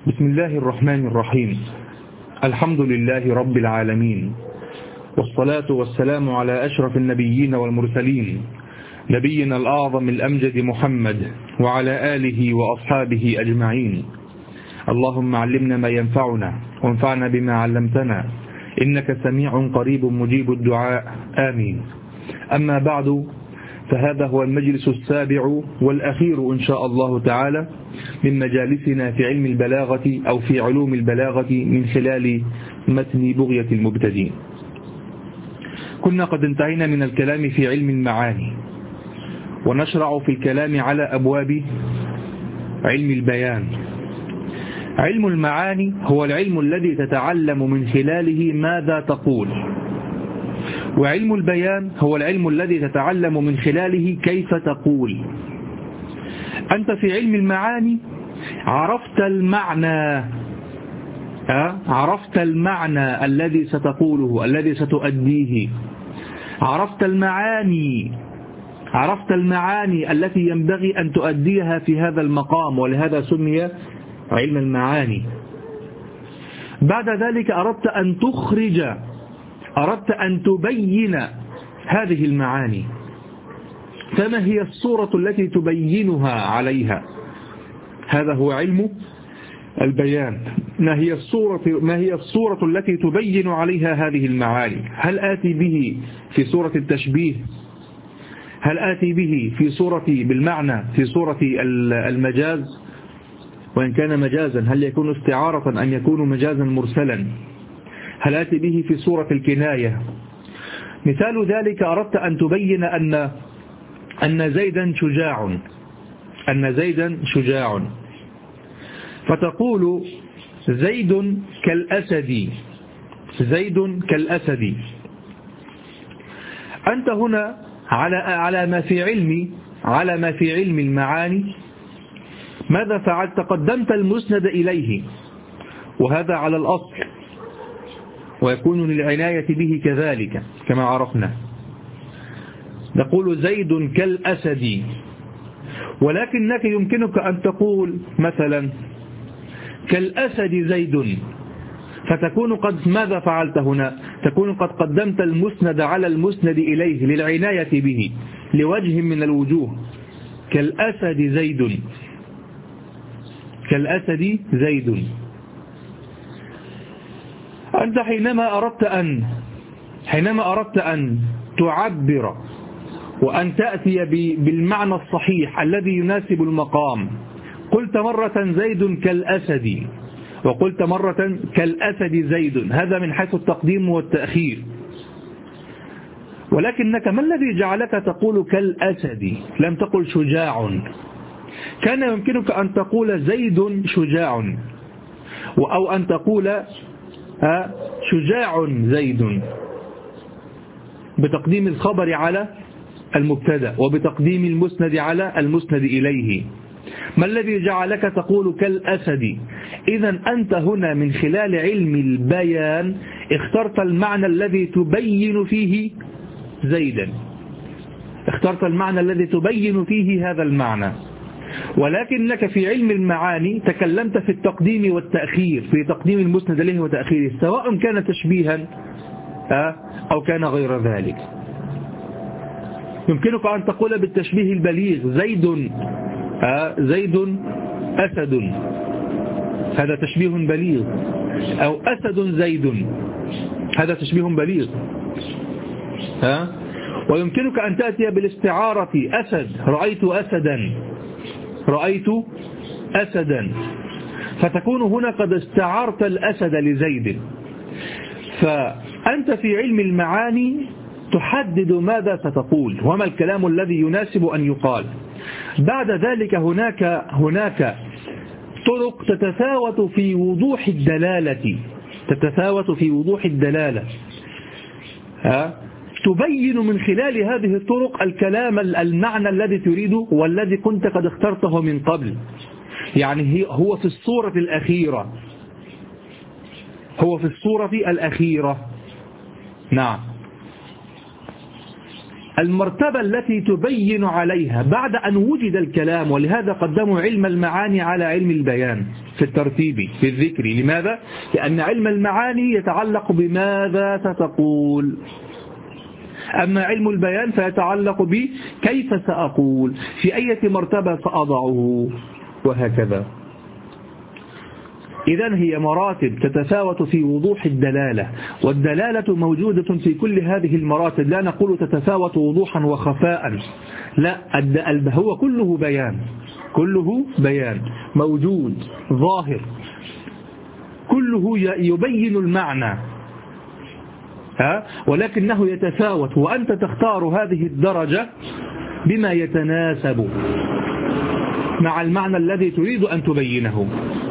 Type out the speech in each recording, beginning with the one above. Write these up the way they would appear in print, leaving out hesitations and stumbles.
بسم الله الرحمن الرحيم. الحمد لله رب العالمين، والصلاة والسلام على أشرف النبيين والمرسلين، نبينا الأعظم الأمجد محمد وعلى آله وأصحابه أجمعين. اللهم علمنا ما ينفعنا وانفعنا بما علمتنا، إنك سميع قريب مجيب الدعاء، آمين. أما بعد، فهذا هو المجلس السابع والأخير إن شاء الله تعالى من مجالسنا في علم البلاغة أو في علوم البلاغة من خلال متن بغية المبتدئين. كنا قد انتهينا من الكلام في علم المعاني، ونشرع في الكلام على أبواب علم البيان. علم المعاني هو العلم الذي تتعلم من خلاله ماذا تقول، وعلم البيان هو العلم الذي تتعلم من خلاله كيف تقول. أنت في علم المعاني عرفت المعنى، عرفت المعنى الذي ستقوله، الذي ستؤديه، عرفت المعاني التي ينبغي أن تؤديها في هذا المقام، ولهذا سمي علم المعاني. بعد ذلك أردت أن تخرج، أردت أن تبين هذه المعاني، فما هي الصورة التي تبينها عليها؟ هذا هو علم البيان. ما هي الصورة التي تبين عليها هذه المعاني؟ هل آتي به في صورة التشبيه؟ هل آتي به في صورة بالمعنى في صورة المجاز؟ وإن كان مجازا هل يكون استعارة أن يكون مجازا مرسلا؟ هل آتي به في صورة الكناية؟ مثال ذلك أردت أن تبين أن زيدا شجاع، فتقول زيد كالأسد. أنت هنا على ما في علم المعاني ماذا فعلت؟ قدمت المسند إليه، وهذا على الأصل، ويكون للعناية به كذلك كما عرفنا. نقول زيد كالأسد، ولكنك يمكنك أن تقول مثلا كالأسد زيد، فتكون قد ماذا فعلت هنا؟ تكون قد قدمت المسند على المسند إليه للعناية به لوجه من الوجوه. كالأسد زيد. أنت حينما أردت أن تعبر وأن تأتي بالمعنى الصحيح الذي يناسب المقام، قلت مرة زيد كالأسد، وقلت مرة كالأسد زيد، هذا من حيث التقديم والتأخير. ولكنك ما الذي جعلك تقول كالأسد؟ لم تقل شجاع. كان يمكنك أن تقول زيد شجاع، أو أن تقول شجاع زيد، بتقديم الخبر على المبتدا وبتقديم المسند على المسند إليه. ما الذي جعلك تقول كالأسد؟ إذن أنت هنا من خلال علم البيان اخترت المعنى الذي تبين فيه زيدا، اخترت المعنى الذي تبين فيه هذا المعنى. ولكنك في علم المعاني تكلمت في التقديم والتأخير، في تقديم المسند إليه وتأخيره، سواء كان تشبيها أو كان غير ذلك. يمكنك أن تقول بالتشبيه البليغ زيد أسد، هذا تشبيه بليغ، أو أسد زيد، هذا تشبيه بليغ. ويمكنك أن تأتي بالاستعارة أسد، رأيت أسدا، فتكون هنا قد استعارت الأسد لزيد. فأنت في علم المعاني تحدد ماذا ستقول وما الكلام الذي يناسب أن يقال. بعد ذلك هناك طرق تتفاوت في وضوح الدلالة، تبين من خلال هذه الطرق الكلام المعنى الذي تريده والذي كنت قد اخترته من قبل. يعني هو في الصورة الأخيرة. نعم. المرتبة التي تبين عليها بعد أن وجد الكلام، ولهذا قدموا علم المعاني على علم البيان في الترتيب في الذكر. لماذا؟ لأن علم المعاني يتعلق بماذا ستقول، أما علم البيان فيتعلق بكيف سأقول، في أي مرتبة سأضعه، وهكذا. إذن هي مراتب تتفاوت في وضوح الدلالة، والدلالة موجودة في كل هذه المراتب، لا نقول تتفاوت وضوحا وخفاء، لا، هو كله بيان، كله بيان موجود ظاهر، كله يبين المعنى، ولكنه يتفاوت، وأنت تختار هذه الدرجة بما يتناسب مع المعنى الذي تريد أن تبينه.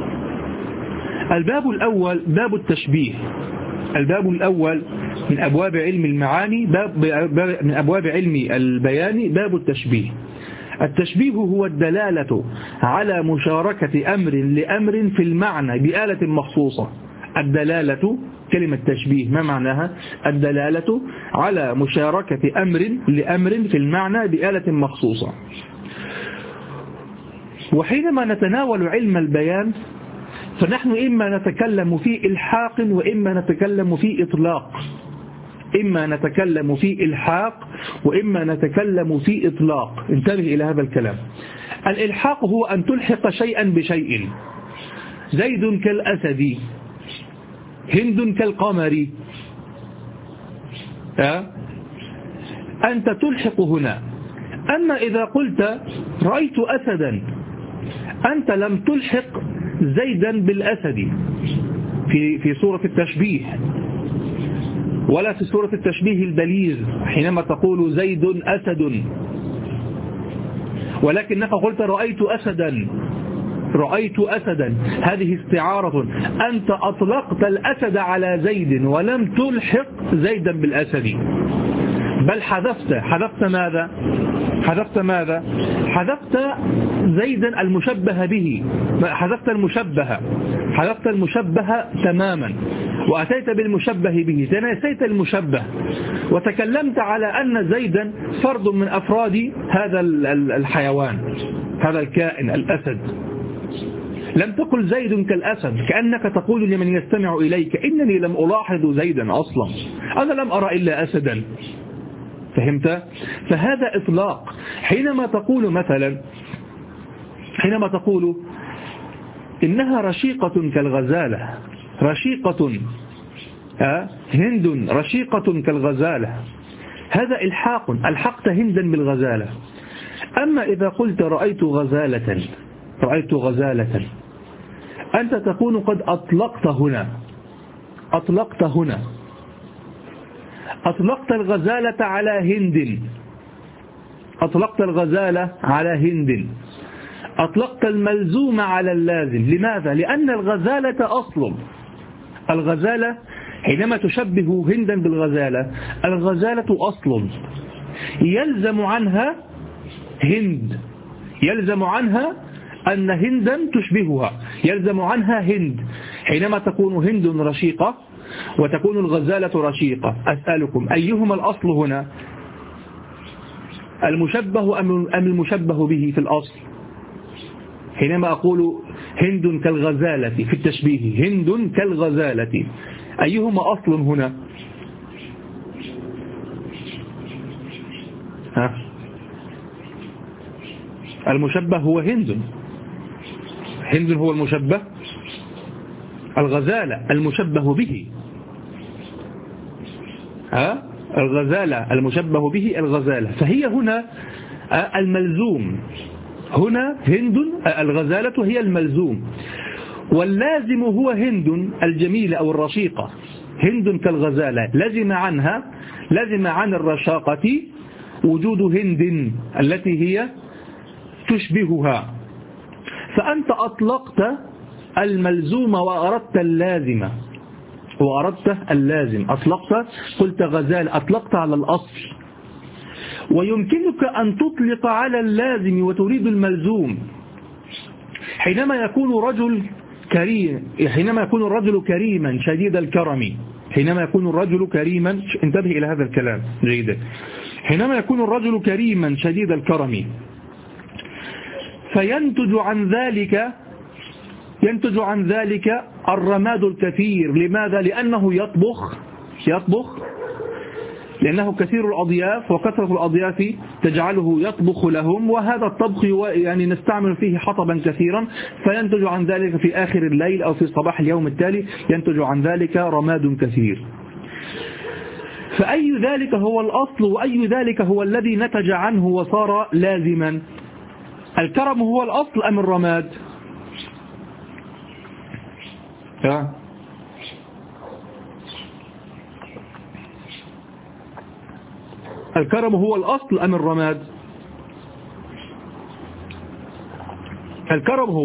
الباب الأول باب التشبيه. الباب الأول من أبواب علم المعاني، من أبواب علم البيان باب التشبيه. التشبيه هو الدلالة على مشاركة أمر لأمر في المعنى بآلة مخصوصة. الدلالة، كلمة تشبيه ما معناها؟ الدلالة على مشاركة أمر لأمر في المعنى بآلة مخصوصة. وحينما نتناول علم البيان فنحن إما نتكلم في إلحاق وإما نتكلم في إطلاق، إما نتكلم في إلحاق وإما نتكلم في إطلاق. انتبه إلى هذا الكلام. الإلحاق هو أن تلحق شيئا بشيء، زيد كالأسد، هند كالقمر، أنت تلحق هنا. أما إذا قلت رأيت أسدا، أنت لم تلحق زيدا بالأسد في صورة التشبيه، ولا في صورة التشبيه البليغ حينما تقول زيد أسد، ولكنك قلت رأيت أسدا، رأيت أسدا، هذه استعارة، أنت أطلقت الأسد على زيد ولم تلحق زيدا بالأسد، بل حذفت ماذا؟ حذفت زيدا المشبه به، حذفت المشبه تماما، وأتيت بالمشبه به، تناسيت المشبه، وتكلمت على أن زيدا فرد من أفراد هذا الحيوان، هذا الكائن الأسد. لم تقل زيد كالأسد، كأنك تقول لمن يستمع إليك إنني لم ألاحظ زيدا أصلا، أنا لم أرى إلا أسدا. فهمت؟ فهذا إطلاق. حينما تقول مثلا، حينما تقول إنها رشيقة كالغزالة، رشيقة، هند رشيقة كالغزالة، هذا إلحاق، ألحقت هندا بالغزالة. أما إذا قلت رأيت غزالة، أنت تكون قد أطلقت هنا، أطلقت الغزالة على هند، أطلقت الملزوم على اللازم. لماذا؟ لأن الغزالة أصل، الغزالة حينما تشبه هندا بالغزالة، الغزالة أصل يلزم عنها هند، يلزم عنها أن هندا تشبهها، يلزم عنها هند. حينما تكون هند رشيقة وتكون الغزالة رشيقة، أسألكم أيهما الأصل هنا؟ المشبه أم المشبه به في الأصل؟ حينما أقول هند كالغزالة في التشبيه، هند كالغزالة، أيهما أصل هنا؟ المشبه هو هند هو المشبه، الغزالة المشبه به، الغزالة المشبه به الغزالة، فهي هنا الملزوم، هنا هند الغزالة هي الملزوم، واللازم هو هند الجميلة أو الرشيقة، هند كالغزالة، لزم عن الرشاقة وجود هند التي هي تشبهها، فأنت أطلقت الملزوم وأردت اللازم، قلت غزال، أطلقت على الأصل. ويمكنك أن تطلق على اللازم وتريد الملزوم. حينما يكون الرجل كريما شديد الكرم، حينما يكون الرجل كريما، انتبه إلى هذا الكلام جيدا، حينما يكون الرجل كريما شديد الكرم فينتج عن ذلك الرماد الكثير. لماذا؟ لأنه يطبخ لأنه كثير الأضياف، وكثرة الأضياف تجعله يطبخ لهم، وهذا الطبخ يعني نستعمل فيه حطبا كثيرا، فينتج عن ذلك في آخر الليل أو في صباح اليوم التالي ينتج عن ذلك رماد كثير. فأي ذلك هو الأصل وأي ذلك هو الذي نتج عنه وصار لازما؟ الكرم هو الأصل أم الرماد؟ الكرم هو الأصل أم الرماد؟ الكرم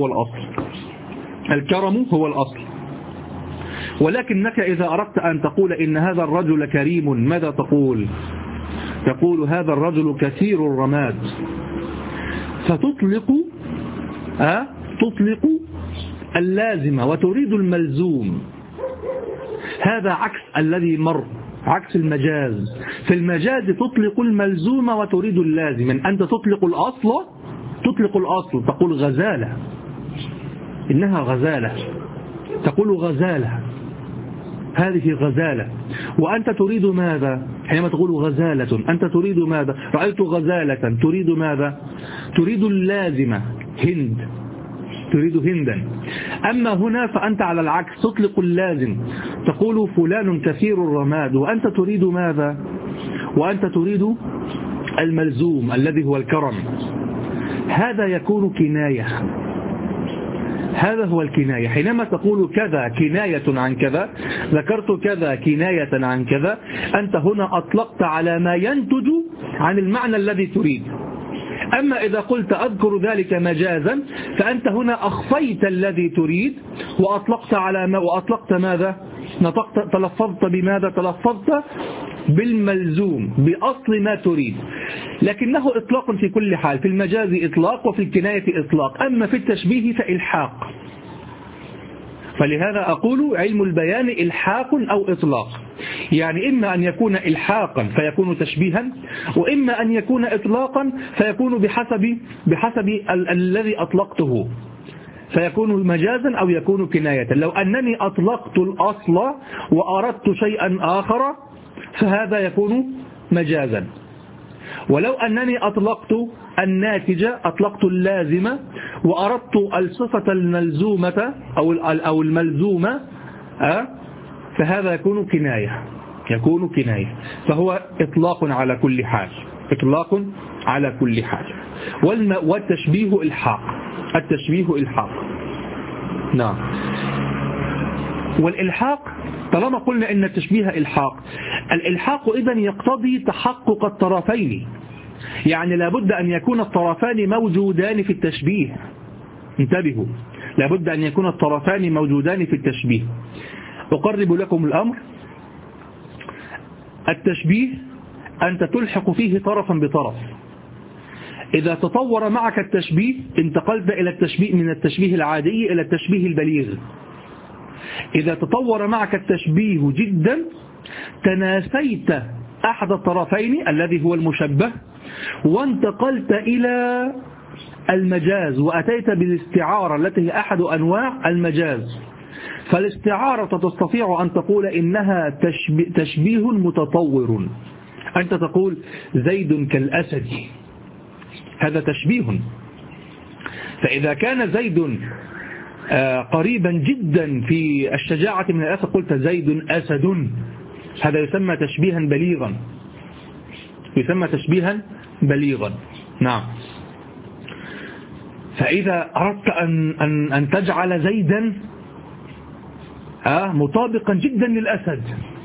هو الأصل، ولكنك إذا أردت أن تقول إن هذا الرجل كريم ماذا تقول؟ تقول هذا الرجل كثير الرماد، فتطلق اللازمة وتريد الملزوم. هذا عكس الذي مر، عكس المجاز. في المجاز تطلق الملزوم وتريد اللازم. أنت تطلق الأصل، تقول غزالة، إنها غزالة، تقول غزالة، هذه غزالة. وأنت تريد ماذا حينما تقول غزالة؟ أنت تريد ماذا؟ رأيت غزالة، تريد ماذا؟ تريد اللازمة، هند، تريد هندا. أما هنا فأنت على العكس تطلق اللازم، تقول فلان كثير الرماد، وأنت تريد ماذا؟ وأنت تريد الملزوم الذي هو الكرم. هذا يكون كناية، هذا هو الكناية. حينما تقول كذا كناية عن كذا، ذكرت كذا كناية عن كذا، أنت هنا أطلقت على ما ينتج عن المعنى الذي تريد. أما إذا قلت أذكر ذلك مجازا فأنت هنا أخفيت الذي تريد وأطلقت على ما، وأطلقت ماذا؟ تلفظت بماذا؟ تلفظت بالملزوم، بأصل ما تريد. لكنه إطلاق في كل حال، في المجاز إطلاق وفي الكناية إطلاق. أما في التشبيه فإلحاق. فلهذا أقول علم البيان إلحاق أو إطلاق، يعني إما أن يكون إلحاقا فيكون تشبيها، وإما أن يكون إطلاقا فيكون بحسب الذي أطلقته، فيكون مجازا أو يكون كناية. لو أنني أطلقت الأصل وأردت شيئا آخر فهذا يكون مجازا، ولو أنني أطلقت الناتجة، أطلقت اللازمة وأردت الصفة الملزومة أو الملزومة فهذا يكون كناية. فهو إطلاق على كل حال، إطلاق على كل حال. والتشبيه إلحاق. نعم. والإلحاق طالما قلنا إن التشبيه الإلحاق إذن يقتضي تحقق الطرفين، يعني لابد أن يكون الطرفان موجودان في التشبيه. انتبهوا، لابد أن يكون الطرفان موجودان في التشبيه. أقرب لكم الأمر. التشبيه أنت تلحق فيه طرفا بطرف. إذا تطور معك التشبيه انتقلت إلى التشبيه من التشبيه العادي إلى التشبيه البليغ. إذا تطور معك التشبيه جدا تناسيت أحد الطرفين الذي هو المشبه وانتقلت إلى المجاز، وأتيت بالاستعارة التي هي أحد أنواع المجاز. فالاستعارة تستطيع أن تقول إنها تشبيه متطور. أنت تقول زيد كالأسد، هذا تشبيه. فإذا كان زيد قريبا جدا في الشجاعة من الأسد قلت زيد أسد، هذا يسمى تشبيها بليغا. نعم. فإذا أردت أن تجعل زيدا مطابقا جدا للأسد،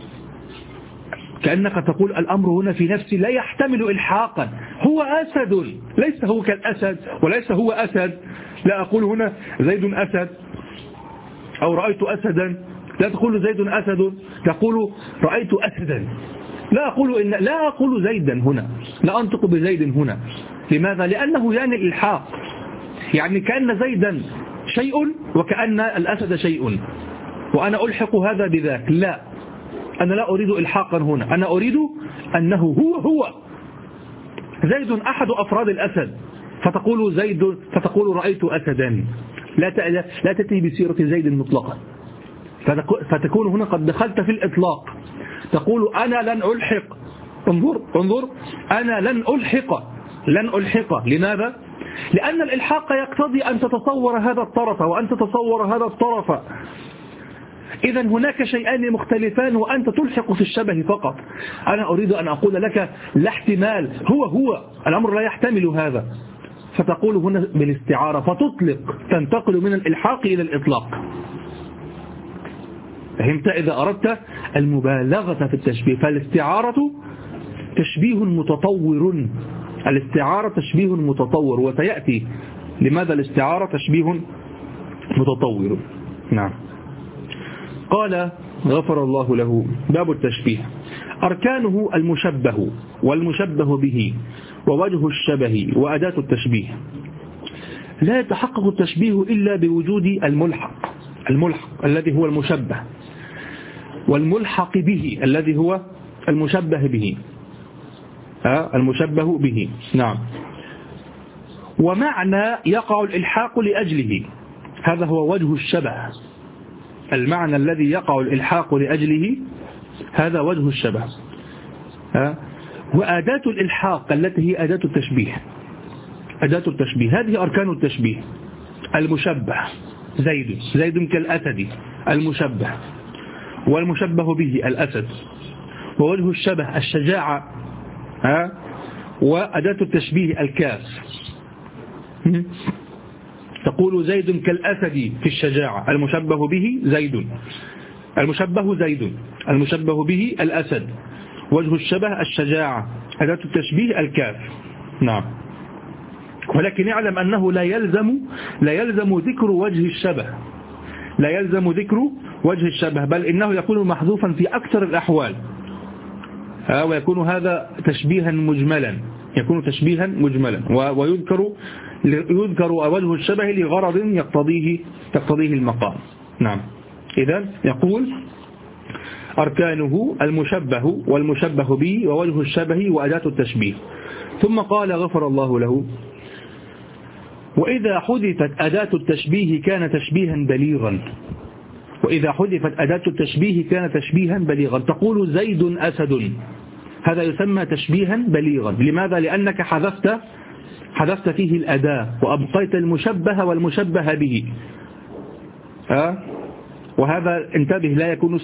كأنك تقول الأمر هنا في نفسي لا يحتمل إلحاقا، هو أسد، ليس هو كالأسد وليس هو أسد. لا أقول هنا زيد أسد أو رأيت أسدا، لا تقول زيد أسد، تقول رأيت أسدا. لا أقول زيدا هنا، لا أنطق بزيد هنا. لماذا؟ لأنه يعني الإلحاق، يعني كأن زيدا شيء وكأن الأسد شيء، وأنا ألحق هذا بذاك. لا، أنا لا أريد إلحاقا هنا، أنا أريد أنه هو زيد أحد أفراد الأسد، فتقول رأيت أسدا، لا تأتي بسيرة زيد مطلقا، فتكون هنا قد دخلت في الإطلاق، تقول أنا لن ألحق. انظر أنا لن ألحق. لماذا؟ لأن الإلحاق يقتضي أن تتصور هذا الطرف وأن تتصور هذا الطرف، إذا هناك شيئان مختلفان وأنت تلحق في الشبه فقط. أنا أريد أن أقول لك لا احتمال، هو الأمر لا يحتمل هذا، فتقول هنا بالاستعارة، فتطلق، تنتقل من الإلحاق إلى الإطلاق. فهمت؟ إذا أردت المبالغة في التشبيه، فالاستعارة تشبيه متطور، الاستعارة تشبيه متطور، وسيأتي لماذا الاستعارة تشبيه متطور. نعم. قال غفر الله له: باب التشبيه. أركانه المشبه والمشبه به ووجه الشبه وأداة التشبيه. لا يتحقق التشبيه إلا بوجود الملحق الذي هو المشبه، والملحق به الذي هو المشبه به، المشبه به. نعم. ومعنى يقع الإلحاق لأجله، هذا هو وجه الشبه، المعنى الذي يقع الإلحاق لأجله هذا وجه الشبه. وأداة الإلحاق التي هي أداة التشبيه، هذه أركان التشبيه: المشبه زيد كالأسد، المشبه، والمشبه به الأسد، ووجه الشبه الشجاعة، وأداة التشبيه الكاف. تقول زيد كالأسد في الشجاعة، المشبه به زيد، المشبه به الأسد، وجه الشبه الشجاعة، أداة التشبيه الكاف. نعم. ولكن يعلم أنه لا يلزم ذكر وجه الشبه، بل إنه يكون محذوفا في أكثر الأحوال، ويكون هذا تشبيها مجملا، ويذكر وجه الشبه لغرض يقتضيه المقام. نعم. إذن يقول: أركانه المشبه والمشبه به ووجه الشبه وأداة التشبيه. ثم قال غفر الله له: وإذا حذفت أداة التشبيه كان تشبيها بليغا. تقول زيد أسد، هذا يسمى تشبيها بليغا. لماذا؟ لأنك حذفت فيه الأداة وأبقيت المشبه والمشبه به. وهذا انتبه لا يكون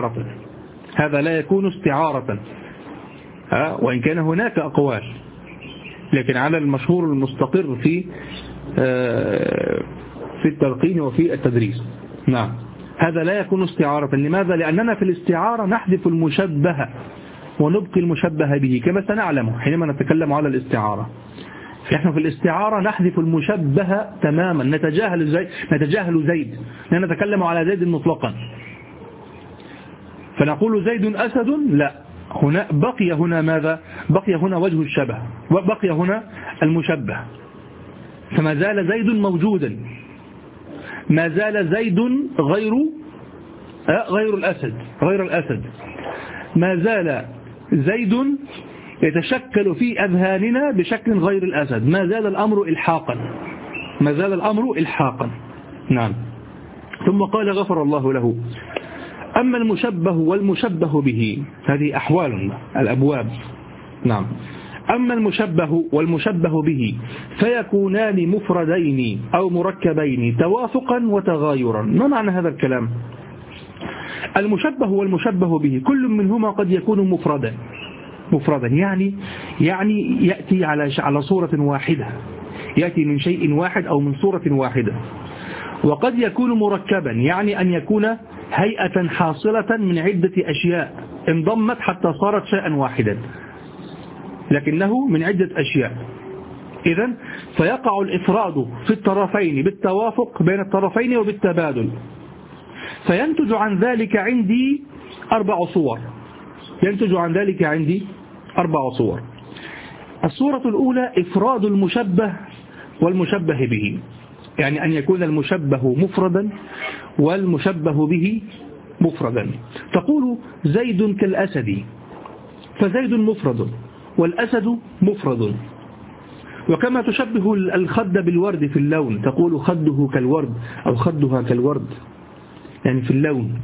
استعارة، وإن كان هناك أقوال، لكن على المشهور المستقر في التلقين وفي التدريس. نعم. هذا لا يكون استعارة. لماذا؟ لأننا في الاستعارة نحذف المشبه ونبقي المشبه به، كما سنعلم حينما نتكلم على الاستعارة. نحن في الاستعارة نحذف المشبه تماما، نتجاهل زيد، لا نتكلم على زيد مطلقا، فنقول زيد أسد، لا، هنا بقي هنا ماذا؟ بقي هنا وجه الشبه، وبقي هنا المشبه، فما زال زيد موجودا، ما زال زيد غير الأسد، ما زال زيد يتشكل في أذهاننا بشكل غير الأسد، ما زال الأمر إلحاقا. نعم. ثم قال غفر الله له: أما المشبه والمشبه به، هذه أحوال الأبواب. نعم. أما المشبه والمشبه به فيكونان مفردين أو مركبين توافقا وتغايرا. ما معنى هذا الكلام؟ المشبه والمشبه به كل منهما قد يكون مفردا، يعني يأتي على صورة واحدة، يأتي من شيء واحد أو من صورة واحدة. وقد يكون مركبا، يعني أن يكون هيئة حاصلة من عدة أشياء انضمت حتى صارت شيئا واحدا، لكنه من عدة أشياء. إذن فيقع الإفراد في الطرفين بالتوافق بين الطرفين وبالتبادل، فينتج عن ذلك عندي 4 صور. الصورة الأولى إفراد المشبه والمشبه به، يعني أن يكون المشبه مفردا والمشبه به مفردا. تقول زيد كالأسد، فزيد مفرد والأسد مفرد. وكما تشبه الخد بالورد في اللون، تقول خده كالورد أو خدها كالورد، يعني في اللون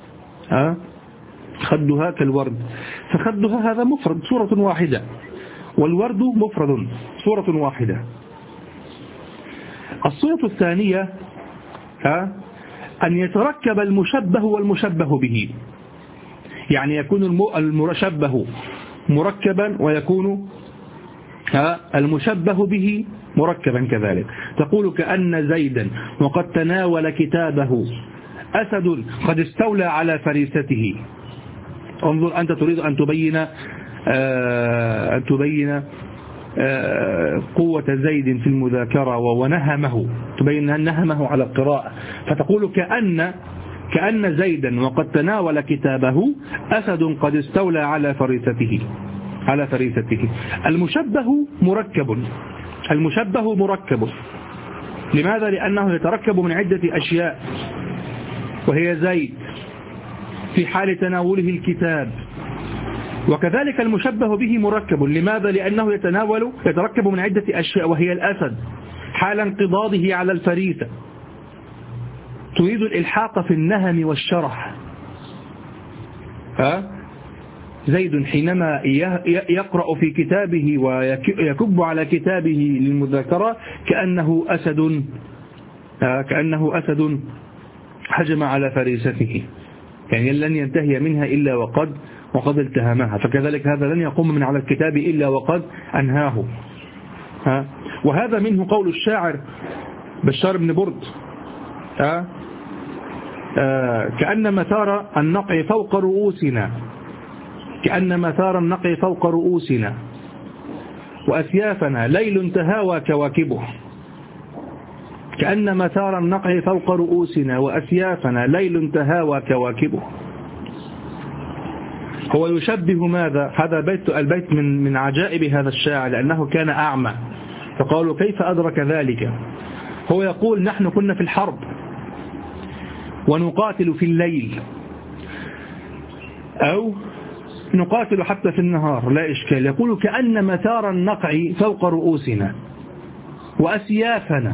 خدها كالورد، فخدها هذا مفرد صورة واحدة، والورد مفرد صورة واحدة. الصورة الثانية أن يتركب المشبه والمشبه به، يعني يكون المشبه مركبا ويكون المشبه به مركبا كذلك. تقول كأن زيدا وقد تناول كتابه أسد قد استولى على فريسته. انظر، أنت تريد أن تبين قوة زيد في المذاكرة ونهمه، تبين نهمه على القراءة، فتقول كأن زيدا وقد تناول كتابه أسد قد استولى على فريسته. المشبه مركب. لماذا؟ لأنه يتركب من عدة أشياء، وهي زيد في حال تناوله الكتاب، وكذلك المشبه به مركب. لماذا؟ لأنه يتركب من عدة أشياء، وهي الأسد حال انقضاضه على الفريسة. تريد الإلحاق في النهم والشرح. زيد حينما يقرأ في كتابه ويكب على كتابه للمذاكرة كأنه أسد هجم على فريسته، يعني لن ينتهي منها إلا وقد التهمها. فكذلك هذا لن يقوم من على الكتاب إلا وقد أنهاه. وهذا منه قول الشاعر بشار بن برد: كأن مثار النقع فوق رؤوسنا، وأسيافنا ليل تهاوى كواكبه. كأن مثار النقع فوق رؤوسنا وأسيافنا ليل تهاوى كواكبه. هو يشبه ماذا؟ هذا البيت من عجائب هذا الشاعر، لأنه كان أعمى، فقالوا كيف أدرك ذلك؟ هو يقول نحن كنا في الحرب ونقاتل في الليل، أو نقاتل حتى في النهار لا إشكال. يقول كأن مثار النقع فوق رؤوسنا وأسيافنا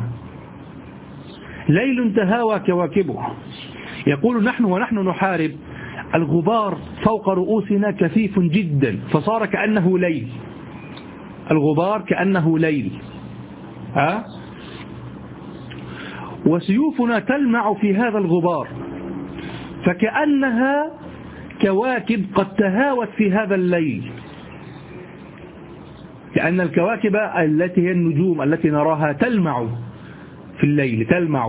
ليل تهاوى كواكبه. يقول ونحن نحارب، الغبار فوق رؤوسنا كثيف جدا، فصار كأنه ليل، الغبار كأنه ليل. وسيوفنا تلمع في هذا الغبار، فكأنها كواكب قد تهاوت في هذا الليل، لأن الكواكب التي هي النجوم التي نراها تلمع في الليل، تلمع.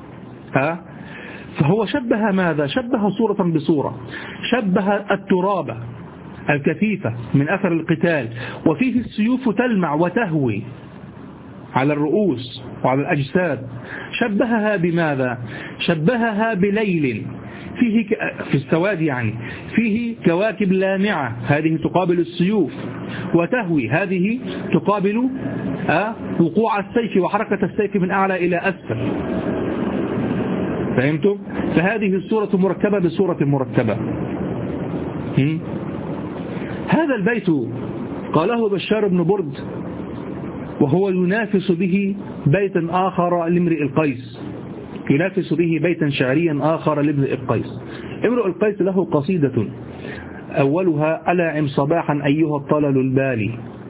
فهو شبه ماذا؟ شبه صورة بصورة، شبه التراب الكثيفة من أثر القتال، وفيه السيوف تلمع وتهوي على الرؤوس وعلى الأجساد. شبهها بماذا؟ شبهها بليل فيه في السواد، يعني فيه كواكب لامعة، هذه تقابل السيوف، وتهوي هذه تقابل وقوع السيف وحركة السيف من أعلى إلى أسفل. فهمتم؟ فهذه الصورة مركبة بصورة مركبة. هذا البيت قاله بشار بن برد وهو ينافس به بيتا آخر لامرئ القيس، ينافس به بيتا شعريا آخر لامرئ القيس. امرئ القيس له قصيدة أولها: ألاعم صباحا أيها الطلل البالي،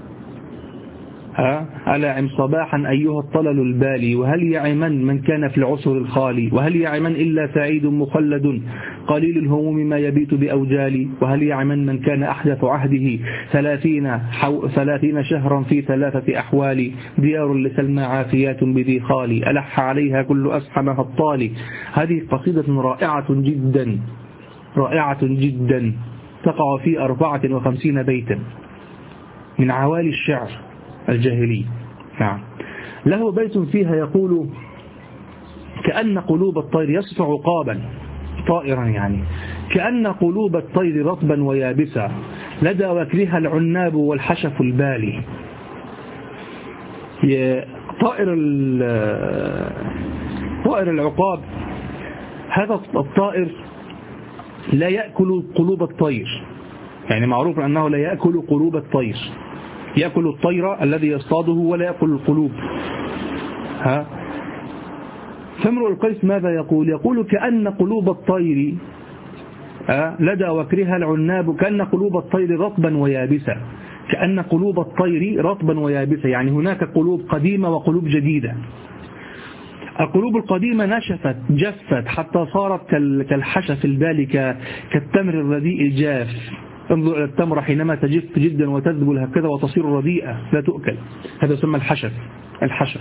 ألاعم صباحا أيها الطلل البالي، وهل يعمن من كان في العسر الخالي، وهل يعمن إلا سعيد مخلد قليل الهموم ما يبيت بأوجالي، وهل يعمن من كان أحدث عهده 30 شهرا في 3 أحوال، ديار لسلمى عافيات بذي خالي، ألح عليها كل أسحمها الطالي. هذه قصيدة رائعة جدا، رائعة جدا، تقع في 54 بيتا من عوالي الشعر الجاهلي. نعم. له بيت فيها يقول: كأن قلوب الطير يصف عقابا طائرا، يعني كأن قلوب الطير رطبا ويابسا لدى وكرها العناب والحشف البالي. طائر العقاب، هذا الطائر لا يأكل قلوب الطير، يعني معروف أنه لا يأكل قلوب الطير، يأكل الطير الذي يصطاده ولا يأكل القلوب. فامرؤ القيس ماذا يقول؟ يقول كأن قلوب الطير لدى وكرها العناب، كأن قلوب الطير رطبا ويابسة، كأن قلوب الطير رطبا ويابسة، يعني هناك قلوب قديمة وقلوب جديدة. القلوب القديمة نشفت جفت حتى صارت كالحشف البالي، كالتمر الرديء الجاف. انظر إلى التمرة حينما تجف جدا وتذبل هكذا وتصير رديئة لا تؤكل، هذا يسمى الحشف.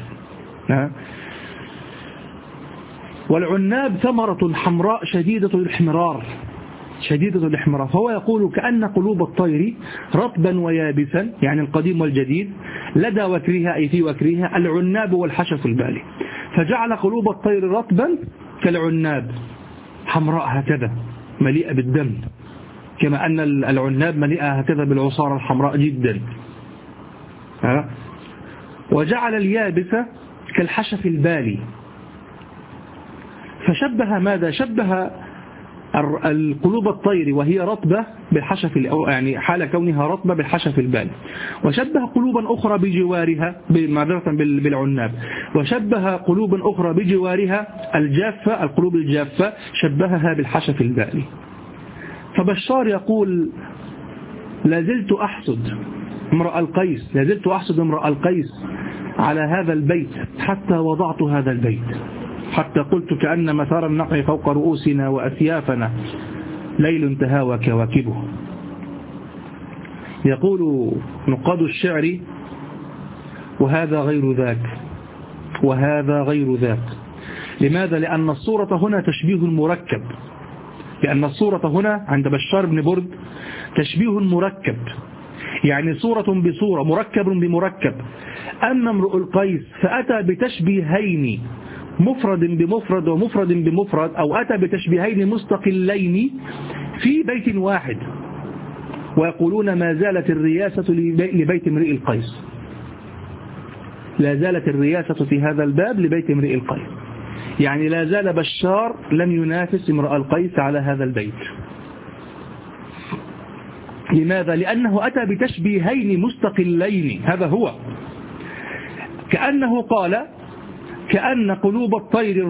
والعناب ثمرة حمراء شديدة الاحمرار، فهو يقول كأن قلوب الطير رطبا ويابسا، يعني القديم والجديد، لدى وكرها أي في وكرها العناب والحشف البالي، فجعل قلوب الطير رطبا كالعناب حمراء هكذا مليئة بالدم، كما أن العناب مليئة هكذا بالعصارة الحمراء جدا. وجعل اليابسة كالحشف البالي، فشبه ماذا؟ شبه القلوب الطير وهي رطبة بالحشف، يعني حال كونها رطبة بالحشف البالي، وشبه قلوبا أخرى بجوارها بالعناب، وشبه قلوبا أخرى بجوارها الجافة، القلوب الجافة شبهها بالحشف البالي. فبشار يقول لازلت أحسد امرأ القيس على هذا البيت حتى وضعت هذا البيت، حتى قلت كأن مثار النقع فوق رؤوسنا وأسيافنا ليل تهاوى كواكبه. يقول نقاد الشعر وهذا غير ذاك. لماذا؟ لأن الصورة هنا تشبيه مركب، لأن الصورة هنا عند بشار بن برد تشبيه مركب، يعني صورة بصورة، مركب بمركب. أما امرؤ القيس فأتى بتشبيهين، مفرد بمفرد ومفرد بمفرد، أو أتى بتشبيهين مستقلين في بيت واحد، ويقولون ما زالت الرياسة لبيت امرئ القيس، لا زالت الرياسة في هذا الباب لبيت امرئ القيس، يعني لا زال بشار لم ينافس امرأ القيس على هذا البيت. لماذا؟ لأنه أتى بتشبيهين مستقلين، هذا هو. كأنه قال كأن قلوب الطير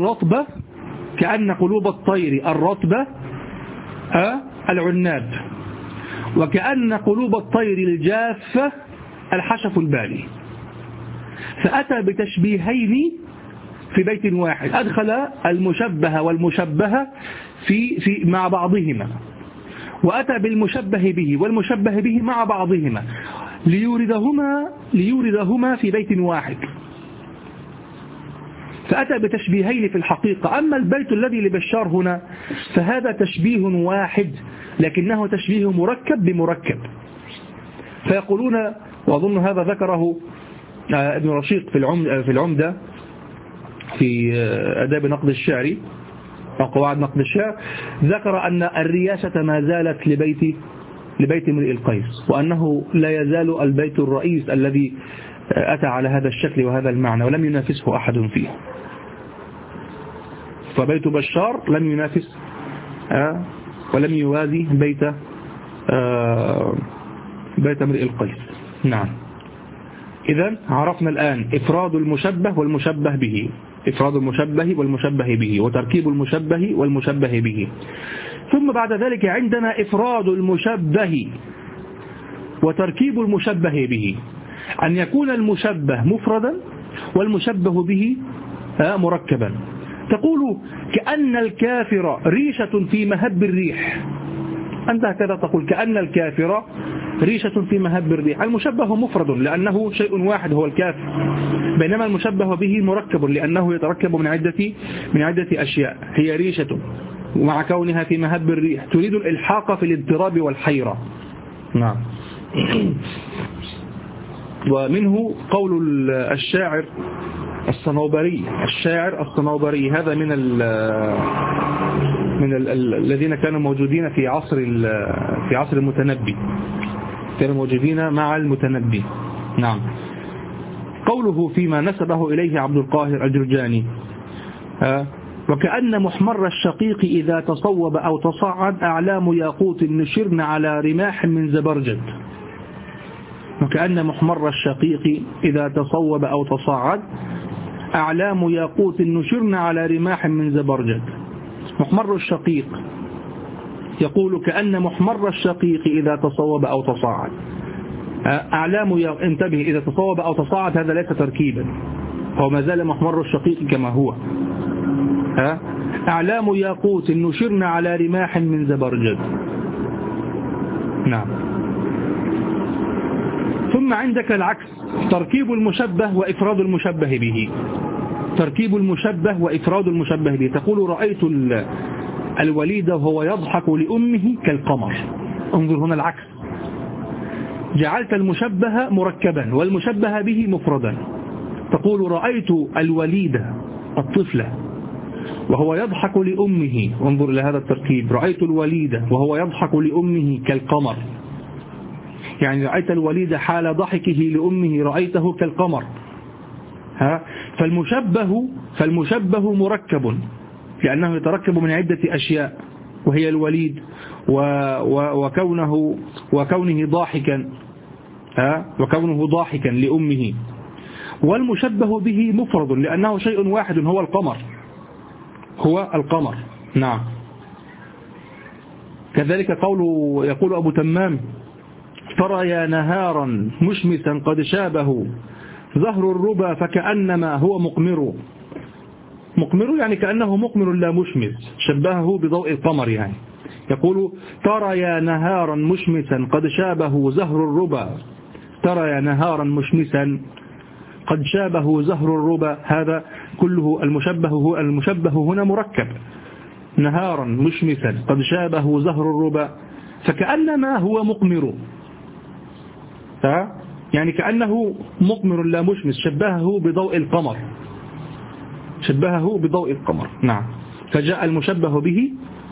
الرطبة العناب، وكأن قلوب الطير الجافة الحشف البالي، فأتى بتشبيهين في بيت واحد، أدخل المشبه والمشبه في مع بعضهما، وأتى بالمشبه به والمشبه به مع بعضهما ليوردهما في بيت واحد، فأتى بتشبيهين في الحقيقة. أما البيت الذي لبشار هنا فهذا تشبيه واحد لكنه تشبيه مركب بمركب. فيقولون، وأظن هذا ذكره ابن رشيق في العمدة في آداب نقد الشعر أو قواعد نقد الشعر، ذكر أن الرياسة ما زالت لبيت امرئ القيس، وأنه لا يزال البيت الرئيس الذي أتى على هذا الشكل وهذا المعنى ولم ينافسه أحد فيه. فبيت بشار لم ينافس ولم يوازي بيت امرئ القيس. نعم. إذن عرفنا الآن إفراد المشبه والمشبه به، إفراد المشبه والمشبه به، وتركيب المشبه والمشبه به. ثم بعد ذلك عندنا إفراد المشبه وتركيب المشبه به، أن يكون المشبه مفردا والمشبه به مركبا. تقول كأن الكافر ريشة في مهب الريح، أنت هكذا تقول كأن الكافر ريشة في مهب الريح. المشبه مفرد لأنه شيء واحد هو الكافر، بينما المشبه به مركب لأنه يتركب من عدة أشياء. هي ريشة ومع كونها في مهب الريح تريد الإلحاق في الاضطراب والحيرة. نعم. ومنه قول الشاعر الصنوبري، هذا من الذين كانوا موجودين في عصر المتنبي، كانوا موجودين مع المتنبي. نعم. قوله فيما نسبه إليه عبد القاهر الجرجاني وكأن محمر الشقيق إذا تصوب أو تصعد أعلام ياقوت نشرن على رماح من زبرجد. وكأن محمر الشقيق إذا تصوب أو تصعد أعلام ياقوت نشرن على رماح من زبرجد. محمر الشقيق يقول كأن محمر الشقيق إذا تصوب أو تصعد انتبه، إذا تصوب أو تصعد هذا ليس تركيبا، هو ما زال محمر الشقيق كما هو. أعلام ياقوت نشرن على رماح من زبرجد. نعم. ثم عندك العكس، تركيب المشبه وإفراد المشبه به. تركيب المشبه وإفراد المشبه به. تقول رأيت الوليد وهو يضحك لأمه كالقمر. انظر هنا العكس، جعلت المشبه مركبا والمشبه به مفردا. تقول رأيت الوليد الطفل وهو يضحك لأمه، انظر إلى هذا التركيب، رأيت الوليد وهو يضحك لأمه كالقمر، يعني رأيت الوليد حال ضحكه لأمه رأيته كالقمر. فالمشبه مركب لأنه يتركب من عدة أشياء، وهي الوليد وكونه ضاحكا لأمه. والمشبه به مفرد لأنه شيء واحد هو القمر. نعم. كذلك يقول أبو تمام ترى يا نهارا مشمسا قد شابه زهر الربا فكأنما هو مقمر يعني كأنه مقمر لا مشمس، شبهه بضوء القمر. يعني يقول ترى يا نهارا مشمسا قد شابه زهر الربا، ترى يا نهارا مشمسا قد شابه زهر الربا، هذا كله المشبه هنا مركب. نهارا مشمسا قد شابه زهر الربا فكأنما هو مقمر، يعني كأنه مقمر لا مشمس، شبهه بضوء القمر. نعم. فجاء المشبه به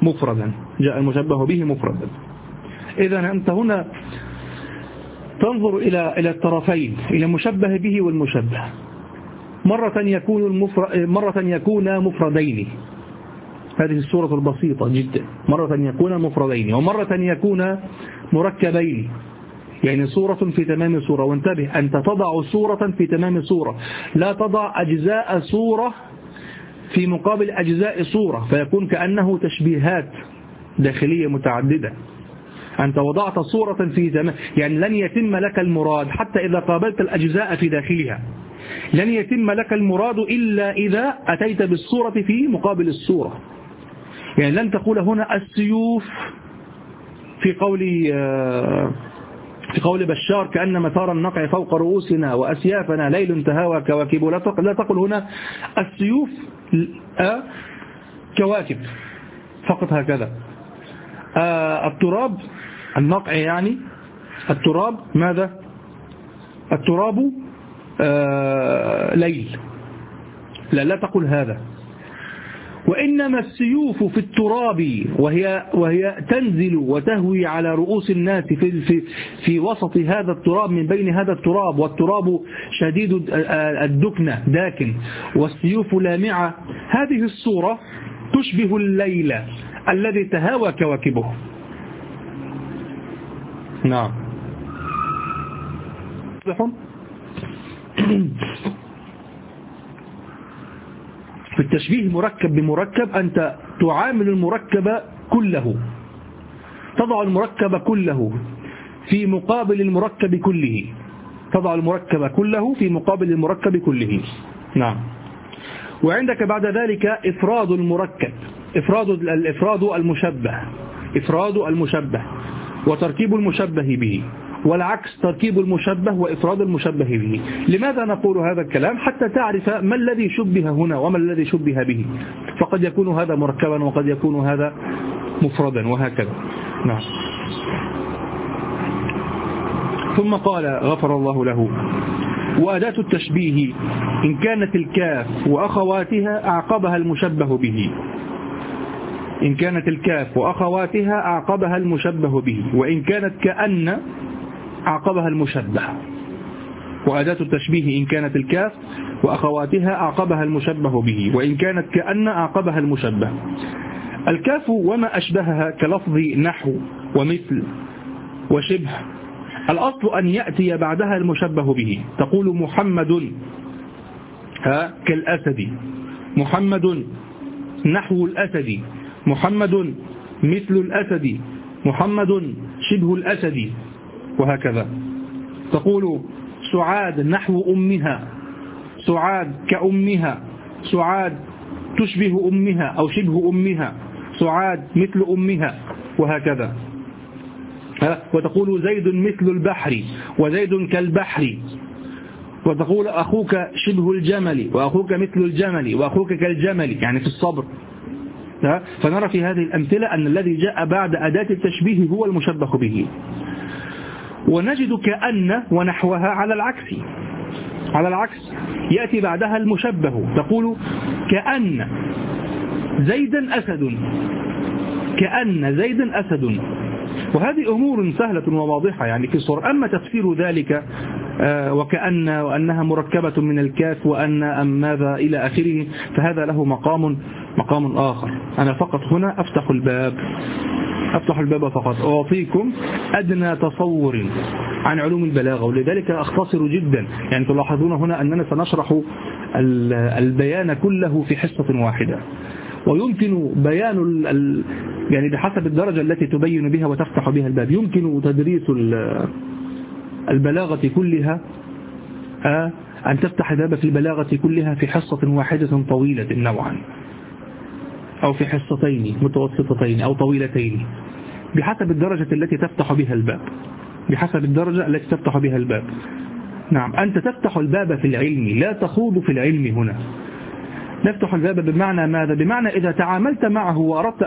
مفردا. إذن أنت هنا تنظر إلى الطرفين، إلى المشبه به والمشبه. مرة يكون مفردين، هذه الصورة البسيطة جدا، مرة يكون مفردين ومرة يكون مركبين، يعني صورة في تمام صورة. وانتبه، أنت تضع صورة في تمام صورة، لا تضع أجزاء صورة في مقابل أجزاء صورة فيكون كأنه تشبيهات داخلية متعددة. أنت وضعت صورة في تمام، يعني لن يتم لك المراد حتى إذا قابلت الأجزاء في داخلها، لن يتم لك المراد إلا إذا أتيت بالصورة في مقابل الصورة. يعني لن تقول هنا السيوف في قول بشار كأن مثار النقع فوق رؤوسنا وأسيافنا ليل تهاوى كواكب، لا تقل هنا السيوف كواكب فقط هكذا. التراب النقع، يعني التراب ماذا؟ التراب ليل، لا تقل هذا. وإنما السيوف في التراب وهي تنزل وتهوي على رؤوس الناس في وسط هذا التراب، من بين هذا التراب، والتراب شديد الدكنة داكن والسيوف لامعة. هذه الصورة تشبه الليل الذي تهاوى كواكبه. نعم. في التشبيه مركب بمركب، أنت تعامل المركب كله، تضع المركب كله في مقابل المركب كله، تضع المركب كله في مقابل المركب كله. نعم. وعندك بعد ذلك إفراد المركب، إفراد المشبه وتركيب المشبه به، والعكس تركيب المشبه وإفراد المشبه به. لماذا نقول هذا الكلام؟ حتى تعرف ما الذي شبه هنا وما الذي شبه به، فقد يكون هذا مركبا وقد يكون هذا مفردا وهكذا. نعم. ثم قال غفر الله له: وأداة التشبيه إن كانت الكاف وأخواتها أعقبها المشبه به، إن كانت الكاف وأخواتها أعقبها المشبه به، وإن كانت كأن أعقبها المشبه. وأداة التشبيه إن كانت الكاف وأخواتها أعقبها المشبه به، وإن كانت كأن أعقبها المشبه. الكاف وما أشبهها كلفظ نحو ومثل وشبه، الأصل أن يأتي بعدها المشبه به. تقول محمد كالأسد، محمد نحو الأسد، محمد مثل الأسد، محمد شبه الأسد، وهكذا. تقول سعاد نحو أمها، سعاد كأمها، سعاد تشبه أمها أو شبه أمها، سعاد مثل أمها، وهكذا. وتقول زيد مثل البحر وزيد كالبحر، وتقول أخوك شبه الجمل وأخوك مثل الجمل وأخوك كالجمل، يعني في الصبر. فنرى في هذه الأمثلة أن الذي جاء بعد أداة التشبيه هو المشبه به. ونجد كأن ونحوها على العكس، على العكس يأتي بعدها المشبه. تقول كأن زيدا أسد، كأن زيدا أسد، وهذه أمور سهلة وواضحة يعني في الصور. أما تفسير ذلك وكأن وأنها مركبة من الكاف وأن أم ماذا إلى آخره، فهذا له مقام آخر. أنا فقط هنا أفتح الباب فقط، أعطيكم أدنى تصور عن علوم البلاغة، ولذلك أختصر جدا. يعني تلاحظون هنا أننا سنشرح البيان كله في حصة واحدة، ويمكن بيان يعني بحسب الدرجة التي تبين بها وتفتح بها الباب. يمكن تدريس البلاغة كلها، أن تفتح الباب في البلاغة كلها في حصة واحدة طويلة نوعا، أو في حصتين متوسطتين أو طويلتين، بحسب الدرجة التي تفتح بها الباب، بحسب الدرجة التي تفتح بها الباب. نعم، أنت تفتح الباب في العلم، لا تخوض في العلم هنا. نفتح الباب بمعنى ماذا؟ بمعنى إذا تعاملت معه وأردت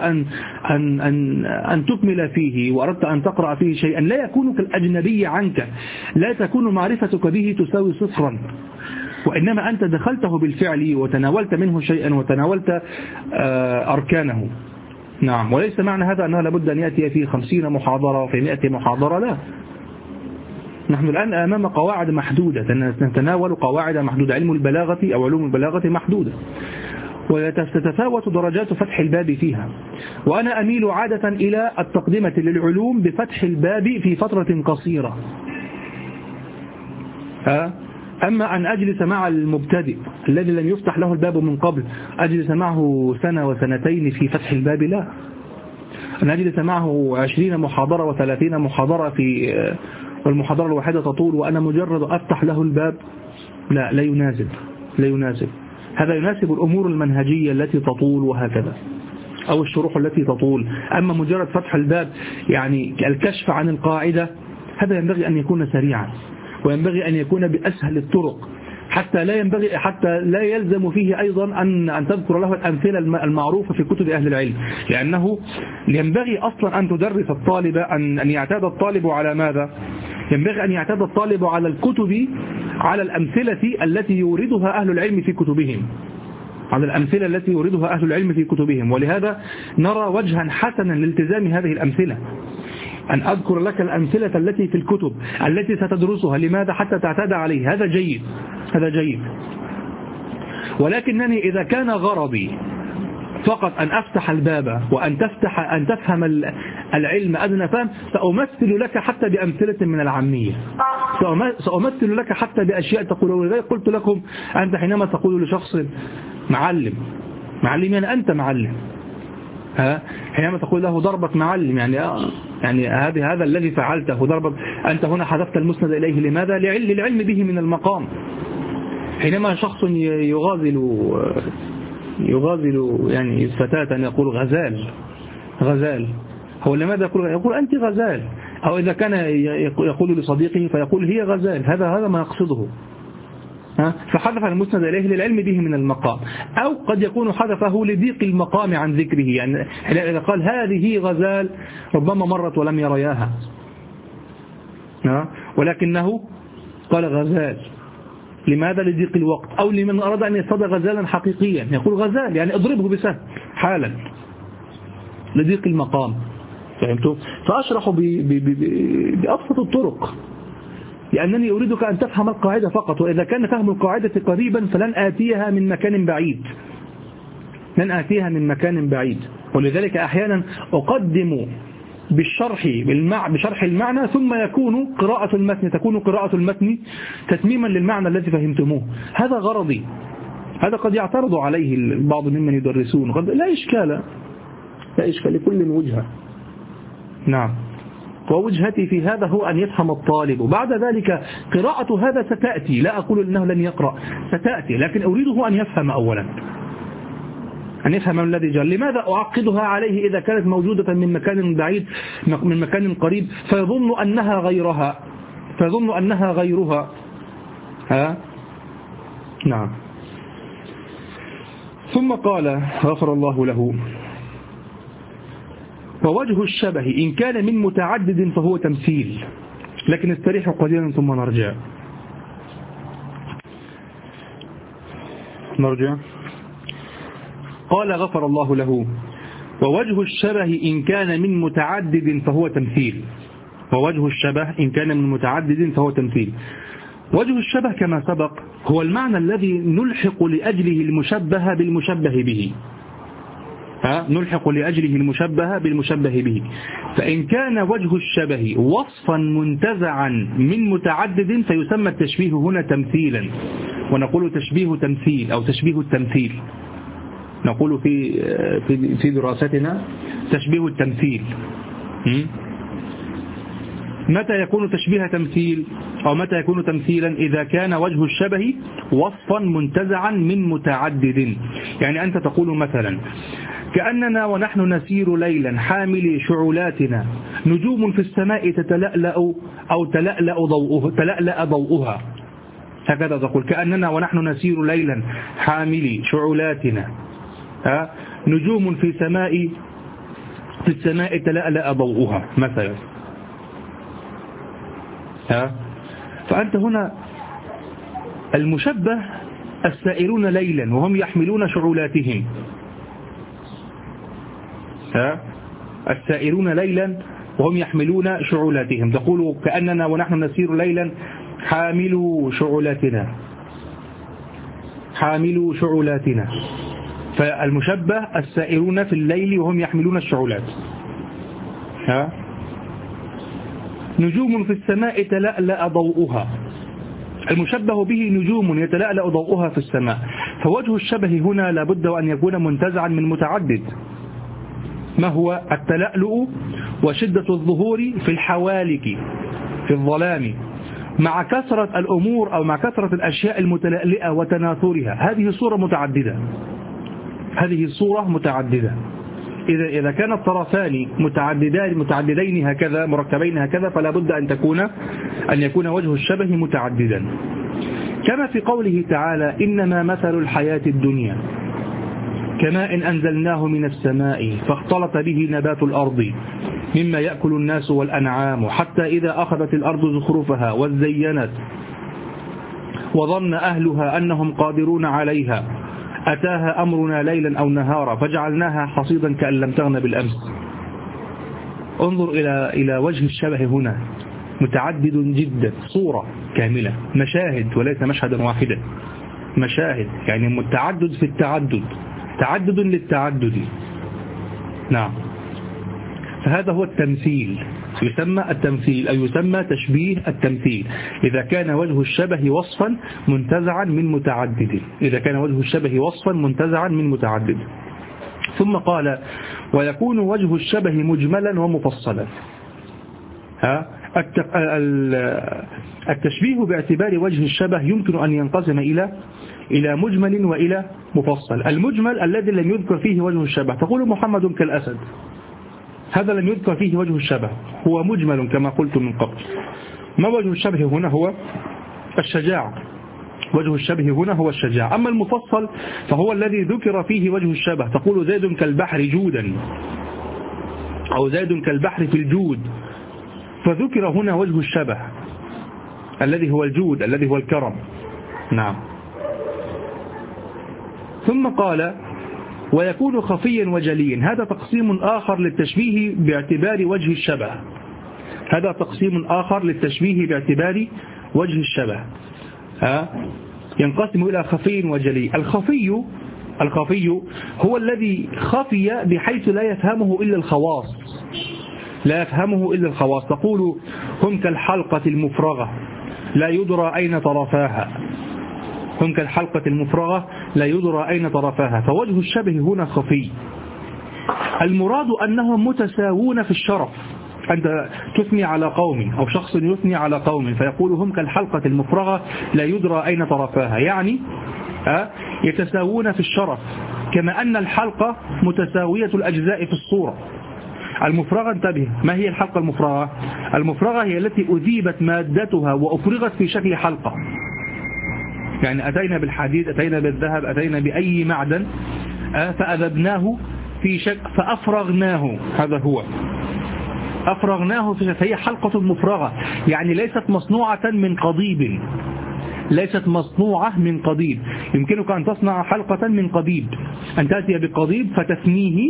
أن تكمل فيه وأردت أن تقرأ فيه شيئا لا يكون كالأجنبي عنك، لا تكون معرفتك به تساوي صفرا، وإنما أنت دخلته بالفعل وتناولت منه شيئا وتناولت أركانه. نعم، وليس معنى هذا أنه لابد أن يأتي في 50 محاضرة وفي 100 محاضرة، لا. نحن الآن أمام قواعد محدودة، نتناول قواعد محدودة. علم البلاغة أو علوم البلاغة محدودة، وتتفاوت درجات فتح الباب فيها، وأنا أميل عادة إلى التقدمة للعلوم بفتح الباب في فترة قصيرة. أما أن أجلس مع المبتدئ الذي لم يفتح له الباب من قبل، أجلس معه سنة وسنتين في فتح الباب، لا. أن أجلس معه 20 محاضرة و30 محاضرة والمحاضرة الواحدة تطول وأنا مجرد أفتح له الباب، لا يناسب. هذا يناسب الأمور المنهجية التي تطول وهكذا، أو الشروح التي تطول. أما مجرد فتح الباب يعني الكشف عن القاعدة، هذا ينبغي أن يكون سريعا، وينبغي أن يكون بأسهل الطرق، حتى لا يلزم فيه أيضا أن تذكر له الأمثلة المعروفة في كتب أهل العلم، لأنه ينبغي أصلا أن تدرس الطالب أن يعتاد الطالب على ماذا؟ ينبغي أن يعتاد الطالب على الكتب، على الأمثلة التي يوردها أهل العلم في كتبهم، على الأمثلة التي يوردها أهل العلم في كتبهم. ولهذا نرى وجها حسنا لالتزام هذه الأمثلة، أن أذكر لك الأمثلة التي في الكتب التي ستدرسها. لماذا؟ حتى تعتاد عليه. هذا جيد. ولكنني إذا كان غرضي فقط أن أفتح الباب وأن تفهم العلم أدنى فهم، سأمثل لك حتى بأمثلة من العامية، سأمثل لك حتى بأشياء تقول. ولذلك قلت لكم، أنت حينما تقول لشخص معلم يعني أنت معلم، حينما تقول له ضربك معلم يعني هذا الذي فعلته ضربك، أنت هنا حذفت المسند إليه. لماذا؟ للعلم به من المقام. حينما شخص يغازل يعني فتاة يقول غزال، هو لماذا يقول أنت غزال؟ أو إذا كان يقول لصديقه فيقول هي غزال، هذا ما يقصده. فحذف المسند إليه للعلم به من المقام، أو قد يكون حذفه لضيق المقام عن ذكره. يعني إذا قال هذه غزال ربما مرت ولم يرياها، ولكنه قال غزال. لماذا؟ لضيق الوقت، أو لمن أراد أن يصطاد غزالا حقيقيا يقول غزال، يعني اضربه بسهم حالا، لضيق المقام. فهمتوا؟ فأشرح بأبسط الطرق، لأنني أريدك أن تفهم القاعدة فقط، وإذا كان فهم القاعدة قريبا فلن آتيها من مكان بعيد، لن آتيها من مكان بعيد. ولذلك أحيانا أقدم بشرح المعنى ثم تكون قراءة المتن تتميما للمعنى الذي فهمتموه. هذا غرضي. هذا قد يعترض عليه البعض ممن يدرسون، لا إشكال لكل وجهة. نعم، ووجهتي في هذا هو أن يفهم الطالب، وبعد ذلك قراءة هذا ستأتي. لا أقول إنه لن يقرأ، ستأتي، لكن أريده أن يفهم أولا، أن يفهم الذي جاء. لماذا أعقدها عليه إذا كانت موجودة من مكان بعيد، من مكان قريب، فيظن أنها غيرها. نعم. ثم قال غفر الله له: ووجه الشبه إن كان من متعدد فهو تمثيل. لكن استريحوا قليلا ثم نرجع. قال غفر الله له: ووجه الشبه إن كان من متعدد فهو تمثيل. ووجه الشبه إن كان من متعدد فهو تمثيل. وجه الشبه كما سبق هو المعنى الذي نلحق لأجله المشبه بالمشبه به. نلحق لأجله المشبه بالمشبه به. فإن كان وجه الشبه وصفا منتزعا من متعدد فيسمى التشبيه هنا تمثيلا، ونقول تشبيه تمثيل أو تشبيه التمثيل. نقول في دراستنا تشبيه التمثيل. متى يكون تشبيه تمثيل أو متى يكون تمثيلا؟ إذا كان وجه الشبه وصفا منتزعا من متعدد. يعني أنت تقول مثلا: كأننا ونحن نسير ليلا حاملي شعلاتنا نجوم في السماء تتلألأ أو تلألأ ضوءها. هكذا تقول: كأننا ونحن نسير ليلا حاملي شعلاتنا نجوم في السماء تلألأ ضوءها مثلا. فأنت هنا المشبه السائرون ليلا وهم يحملون شعولاتهم. السائرون ليلا وهم يحملون شعولاتهم. تقول: كأننا ونحن نسير ليلا حاملوا شعولاتنا. فالمشبه السائرون في الليل وهم يحملون الشعولات. نجوم في السماء تلألأ ضوءها. المشبه به نجوم يتلألأ ضوءها في السماء. فوجه الشبه هنا لابد أن يكون منتزعا من متعدد. ما هو التلألؤ وشدة الظهور في الحوالك في الظلام مع كثرة الأمور أو مع كثرة الأشياء المتلألئة وتناثرها. هذه صورة متعددة. إذا كان الطرفان متعددين هكذا مركبين هكذا فلا بد أن يكون وجه الشبه متعددا. كما في قوله تعالى: إنما مثل الحياة الدنيا كماء إن أنزلناه من السماء فاختلط به نبات الأرض مما يأكل الناس والأنعام حتى إذا أخذت الأرض زخرفها وزينت وظن أهلها أنهم قادرون عليها أتاها أمرنا ليلا أو نهارا فجعلناها حصيدا كأن لم تغن بالأمس. انظر إلى وجه الشبه هنا متعدد جدا، صورة كاملة، مشاهد وليس مشهدا واحدا، مشاهد يعني متعدد في التعدد، تعدد للتعدد. نعم. فهذا هو التمثيل، يسمى التمثيل أي يسمى تشبيه التمثيل إذا كان وجه الشبه وصفا منتزعا من متعدد. إذا كان وجه الشبه وصفا منتزعا من متعدد. ثم قال: ويكون وجه الشبه مجملا ومفصلا. التشبيه باعتبار وجه الشبه يمكن أن ينقسم إلى مجمل وإلى مفصل. المجمل الذي لم يذكر فيه وجه الشبه، تقول محمد كالأسد، هذا لم يذكر فيه وجه الشبه، هو مجمل كما قلت من قبل. ما وجه الشبه هنا؟ هو الشجاع. وجه الشبه هنا هو الشجاع. أما المفصل فهو الذي ذكر فيه وجه الشبه، تقول زيد كالبحر جودا أو زيد كالبحر في الجود، فذكر هنا وجه الشبه الذي هو الجود الذي هو الكرم. نعم. ثم قال: ويكون خفيا وجليا. هذا تقسيم آخر للتشبيه باعتبار وجه الشبه. هذا تقسيم آخر للتشبيه باعتبار وجه الشبه ينقسم إلى خفي وجلي. الخفي هو الذي خفي بحيث لا يفهمه إلا الخواص، لا يفهمه إلا الخواص. تقول هم كالحلقة المفرغة لا يدرى أين طرفاها، هم كالحلقة المفرغة لا يدرى أين طرفاها، فوجه الشبه هنا خفي. المراد أنهم متساوون في الشرف. أنت تثني على قوم أو شخص يثني على قوم فيقول هم كالحلقة المفرغة لا يدرى أين طرفاها، يعني يتساوون في الشرف، كما أن الحلقة متساوية الأجزاء في الصورة. المفرغة، انتبه، ما هي الحلقة المفرغة؟ المفرغة هي التي أذيبت مادتها وأفرغت في شكل حلقة. يعني أتينا بالحديد، أتينا بالذهب، أتينا بأي معدن فأذبناه في شكل فأفرغناه، هذا هو أفرغناه في شكل، فهي حلقة مفرغة، يعني ليست مصنوعة من قضيب، ليست مصنوعة من قضيب. يمكنك أن تصنع حلقة من قضيب، أن تأتي بقضيب فتثنيه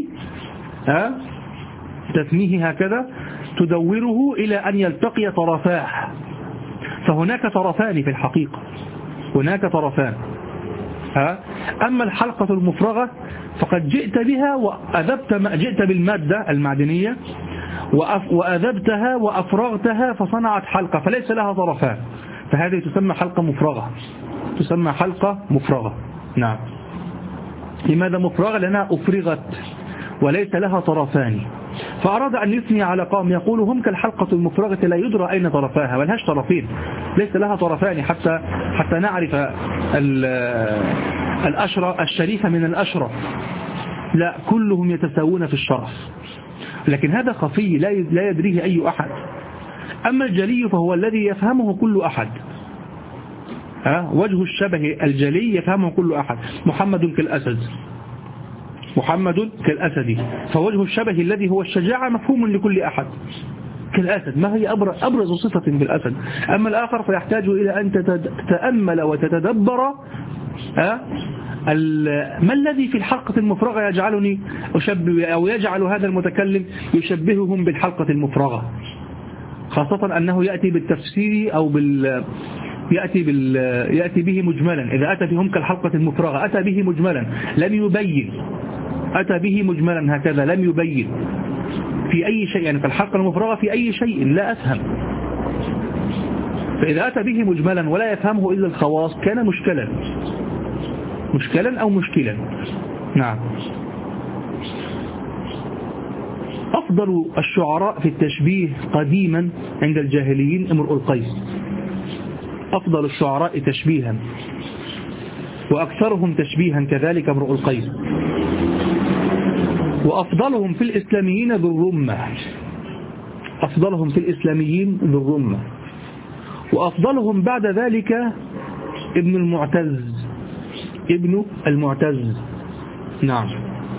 تثنيه هكذا تدوره إلى أن يلتقي طرفاه، فهناك طرفان في الحقيقة، هناك طرفان. أما الحلقة المفرغة فقد جئت بها وأذبت، جئت بالمادة المعدنية وأذبتها وأفرغتها فصنعت حلقة، فليس لها طرفان، فهذه تسمى حلقة مفرغة، تسمى حلقة مفرغة. نعم. لماذا مفرغة؟ لأنها أفرغت وليس لها طرفان. فأراد أن يثني على قوم يقول هم كالحلقة المفرغة لا يدرى أين طرفاها، ملهاش طرفين، ليس لها طرفان حتى نعرف الأشرف الشريف من الأشرف، لا، كلهم يتساوون في الشرف، لكن هذا خفي لا يدريه أي أحد. أما الجلي فهو الذي يفهمه كل أحد. وجه الشبه الجلي يفهمه كل أحد. محمد كالأسد، محمد كالأسد، فوجه الشبه الذي هو الشجاعة مفهوم لكل أحد كالأسد، ما هي أبرز صفة بالأسد. أما الآخر فيحتاج إلى أن تتأمل وتتدبر ما الذي في الحلقة المفرغة يجعلني أشبه أو يجعل هذا المتكلم يشبههم بالحلقة المفرغة، خاصة أنه يأتي بالتفسير أو يأتي به مجملا. إذا أتى بهم كالحلقة المفرغة أتى به مجملا لم يبين، أتى به مجملا هكذا لم يبين في أي شيء، يعني في الحلقة المفرغة في أي شيء لا أفهم. فإذا أتى به مجملا ولا يفهمه إلا الخواص كان مشكلا أو مشكلا. نعم. أفضل الشعراء في التشبيه قديما عند الجاهليين امرؤ القيس، أفضل الشعراء تشبيها وأكثرهم تشبيها كذلك امرؤ القيس. وأفضلهم في الإسلاميين ذو الرمة، أفضلهم في الإسلاميين ذو الرمة. وأفضلهم بعد ذلك ابن المعتز. نعم.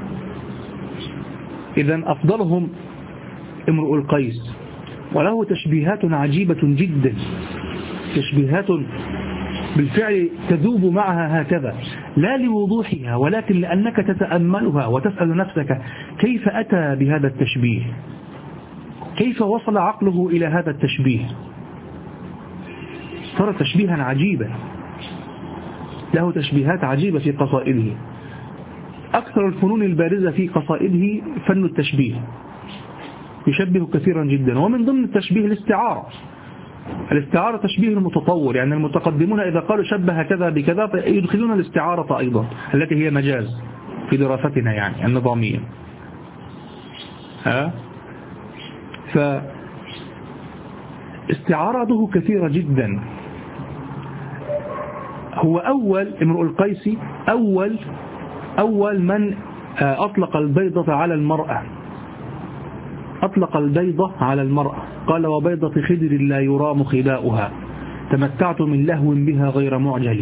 إذن أفضلهم امرؤ القيس، وله تشبيهات عجيبة جدا، تشبيهات بالفعل تذوب معها هكذا، لا لوضوحها ولكن لأنك تتأملها وتسأل نفسك كيف أتى بهذا التشبيه، كيف وصل عقله إلى هذا التشبيه. صار تشبيها عجيبا، له تشبيهات عجيبة في قصائده. أكثر الفنون البارزة في قصائده فن التشبيه، يشبه كثيرا جدا. ومن ضمن التشبيه الاستعارة تشبيه المتطور، يعني المتقدمون إذا قالوا شبه كذا بكذا يدخلون الاستعارة أيضا التي هي مجاز في دراستنا يعني النظامية. فاستعارته كثيرة جدا. هو امرؤ القيس أول من أطلق البيضة على المرأة، أطلق البيضة على المرأة، قال وبيضة خدر لا يرام خباؤها تمتعت من لهو بها غير معجل.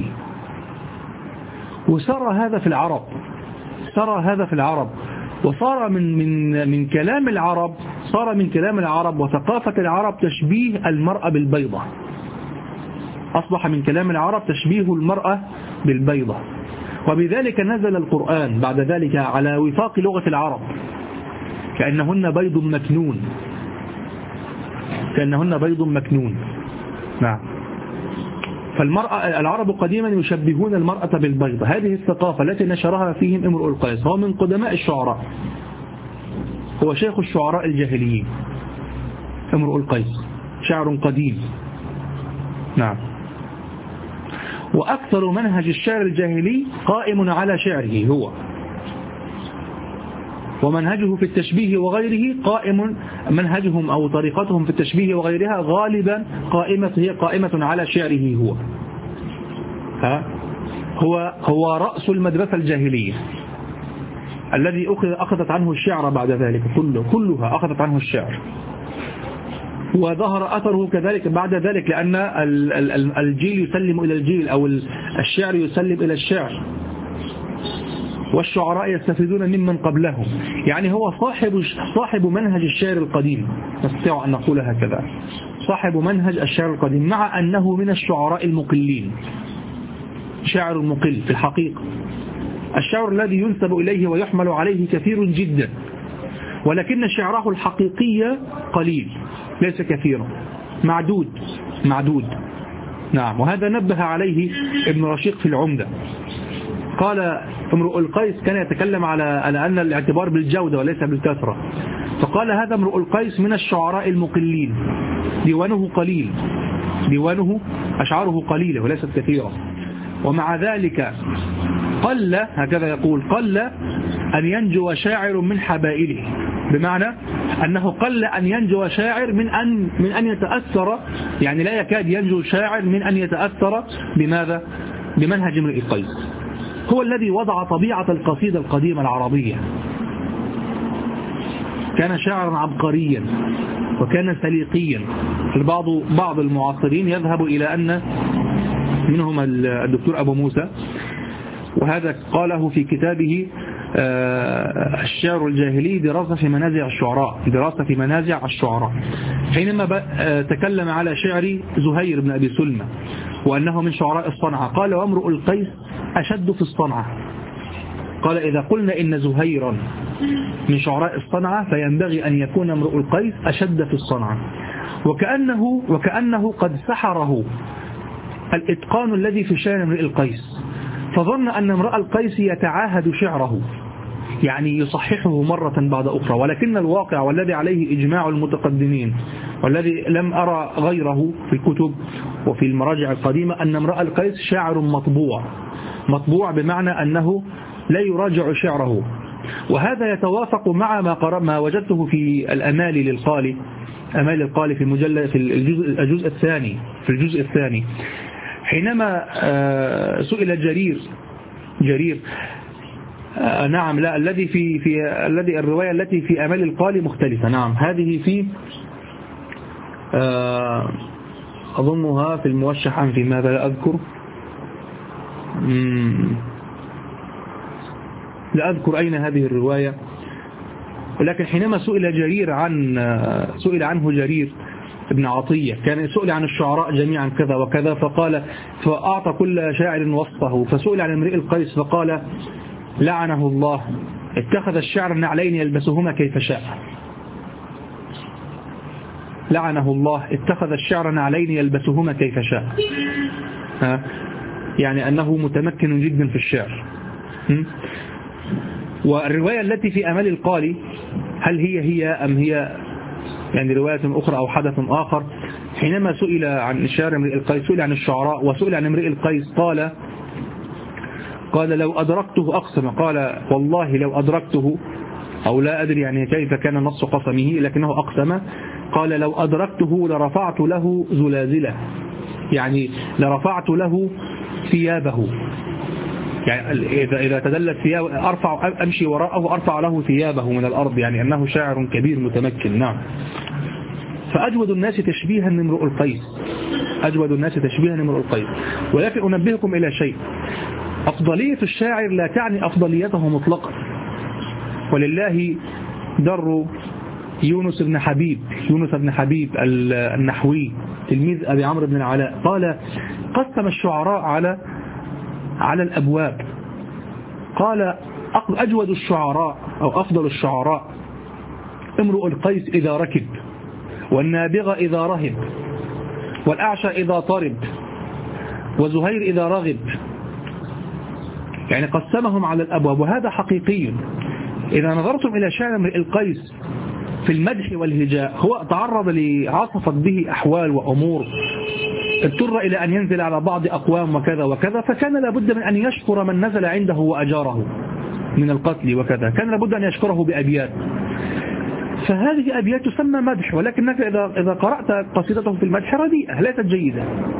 وسرى هذا في العرب، وصار من كلام العرب وثقافة العرب تشبيه المرأة بالبيضة، أصبح من كلام العرب تشبيه المرأة بالبيضة. وبذلك نزل القرآن بعد ذلك على وفاق لغة العرب، كأنهن بيض مكنون. نعم. فالمرأة العرب قديما يشبهون المرأة بالبيضة. هذه الثقافة التي نشرها فيهم امرؤ القيس، هو من قدماء الشعراء، هو شيخ الشعراء الجاهليين امرؤ القيس، شعر قديم. نعم. وأكثر منهج الشعر الجاهلي قائم على شعره هو، ومنهجه في التشبيه وغيره قائم، منهجهم أو طريقتهم في التشبيه وغيرها غالبا هي قائمة على شعره هو رأس المدرسة الجاهلية الذي أخذت عنه الشعر بعد ذلك، كلها أخذت عنه الشعر، وظهر أثره كذلك بعد ذلك، لأن الجيل يسلم إلى الجيل، أو الشعر يسلم إلى الشعر، والشعراء يستفيدون ممن قبلهم. يعني هو صاحب منهج الشعر القديم، نستطيع أن نقول هكذا، صاحب منهج الشعر القديم، مع أنه من الشعراء المقلين، شاعر مقل في الحقيقة. الشعر الذي ينسب إليه ويحمل عليه كثير جدا، ولكن شعره الحقيقي قليل، ليس كثيرا، معدود. نعم. وهذا نبه عليه ابن رشيق في العمدة. قال امرؤ القيس كان يتكلم على أن الاعتبار بالجودة وليس بالكثرة، فقال هذا امرؤ القيس من الشعراء المقلين، ديوانه أشعاره قليلة وليست كثيرة، ومع ذلك قل، هكذا يقول، قل أن ينجو شاعر من حبائله، بمعنى أنه قل أن ينجو شاعر من أن يتأثر، يعني لا يكاد ينجو شاعر من أن يتأثر بماذا؟ بمنهج امرئ القيس. هو الذي وضع طبيعة القصيدة القديمة العربية، كان شاعرا عبقريا وكان سليقيا. بعض المعاصرين يذهب إلى أن منهم الدكتور أبو موسى، وهذا قاله في كتابه الشعر الجاهلي دراسة في منازع الشعراء، حينما تكلم على شعر زهير بن أبي سلمى وأنه من شعراء الصنعة، قال وامرؤ القيس أشد في الصنعة. قال إذا قلنا إن زهيرا من شعراء الصنعة فينبغي أن يكون امرؤ القيس أشد في الصنعة، وكأنه قد سحره الإتقان الذي في شأن امرئ القيس، فظن أن امرؤ القيس يتعاهد شعره، يعني يصححه مرة بعد أخرى، ولكن الواقع والذي عليه إجماع المتقدمين والذي لم أرى غيره في الكتب وفي المراجع القديمة أن امرؤ القيس شاعر مطبوع بمعنى أنه لا يراجع شعره. وهذا يتوافق مع ما وجدته في الأمال للقالي، أمال القالي في الجزء الثاني حينما سئل جرير نعم، لا، الذي الرواية التي في أمال القالي مختلفة. نعم، هذه في أظنها في الموشح عن في ماذا لا أذكر أين هذه الرواية، ولكن حينما سئل عنه جرير ابن عطية، كان سئل عن الشعراء جميعا كذا وكذا، فأعطى كل شاعر وصفه، فسئل عن امرئ القيس فقال لعنه الله اتخذ الشعر نعلين يلبسهما كيف شاء. لعنه الله اتخذ الشعر نعلين يلبسهما كيف شاء، يعني أنه متمكن جدا في الشعر. والرواية التي في أمال القالي هل هي أم هي يعني رواية أخرى أو حدث آخر؟ حينما سئل عن شعر امرئ القيس، سئل عن الشعراء وسئل عن امرئ القيس، قال لو أدركته أقسم، قال والله لو أدركته، أو لا أدري يعني كيف كان نص قسمه، لكنه أقسم، قال لو أدركته لرفعت له زلازله، يعني لرفعت له ثيابه، يعني إذا تدلت ثيابه أمشي وراءه أرفع له ثيابه من الأرض، يعني أنه شاعر كبير متمكن. نعم. فأجود الناس تشبيها امرؤ القيس. ولكن أنبهكم إلى شيء، أفضلية الشاعر لا تعني أفضليته مطلقا، ولله در يونس بن حبيب النحوي تلميذ أبي عمرو بن العلاء، قال قسم الشعراء على الأبواب، قال أجود الشعراء أو أفضل الشعراء امرؤ القيس إذا ركب، والنابغة إذا رهب، والأعشى إذا طرب، وزهير إذا رغب، يعني قسمهم على الأبواب، وهذا حقيقي. إذا نظرتم إلى شعر امرئ القيس في المدح والهجاء، هو تعرض لعصفت به أحوال وأمور، اضطر إلى أن ينزل على بعض أقوام وكذا وكذا، فكان لابد من أن يشكر من نزل عنده وأجاره من القتل وكذا، كان لابد أن يشكره بأبيات، فهذه أبيات تسمى مدح، ولكنك إذا قرأت قصيدته في المدح رديئة ليست جيدة.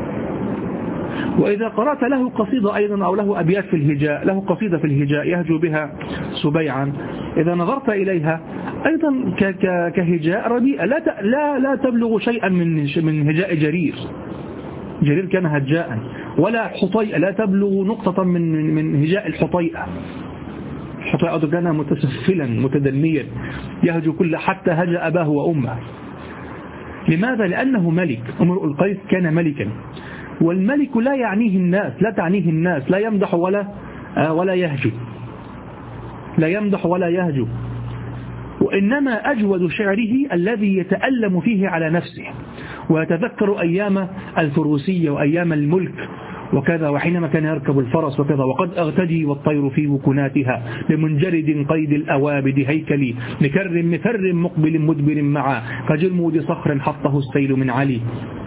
وإذا قرأت له قصيدة أيضا أو له أبيات في الهجاء، له قصيدة في الهجاء يهجو بها سبيعا، إذا نظرت إليها أيضا كهجاء رديئة لا تبلغ شيئا من هجاء جرير. جرير كان هجاء، ولا حطيئة لا تبلغ نقطة من هجاء الحطيئة. الحطيئة كان متسفلا متدنيا يهجو كل حتى هجأ أباه وأمه. لماذا؟ لأنه ملك. امرؤ القيس كان ملكا، والملك لا يعنيه الناس، لا تعنيه الناس، لا يمدح ولا يهجو، لا يمدح ولا يهجو، وإنما أجود شعره الذي يتألم فيه على نفسه ويتذكر أيام الفروسية وأيام الملك وكذا، وحينما كان يركب الفرس وكذا، وقد أغتدي والطير في وكناتها بمنجرد قيد الأوابد هيكلي مفر مقبل مدبر معا كجلمود صخر حطه السيل من علي.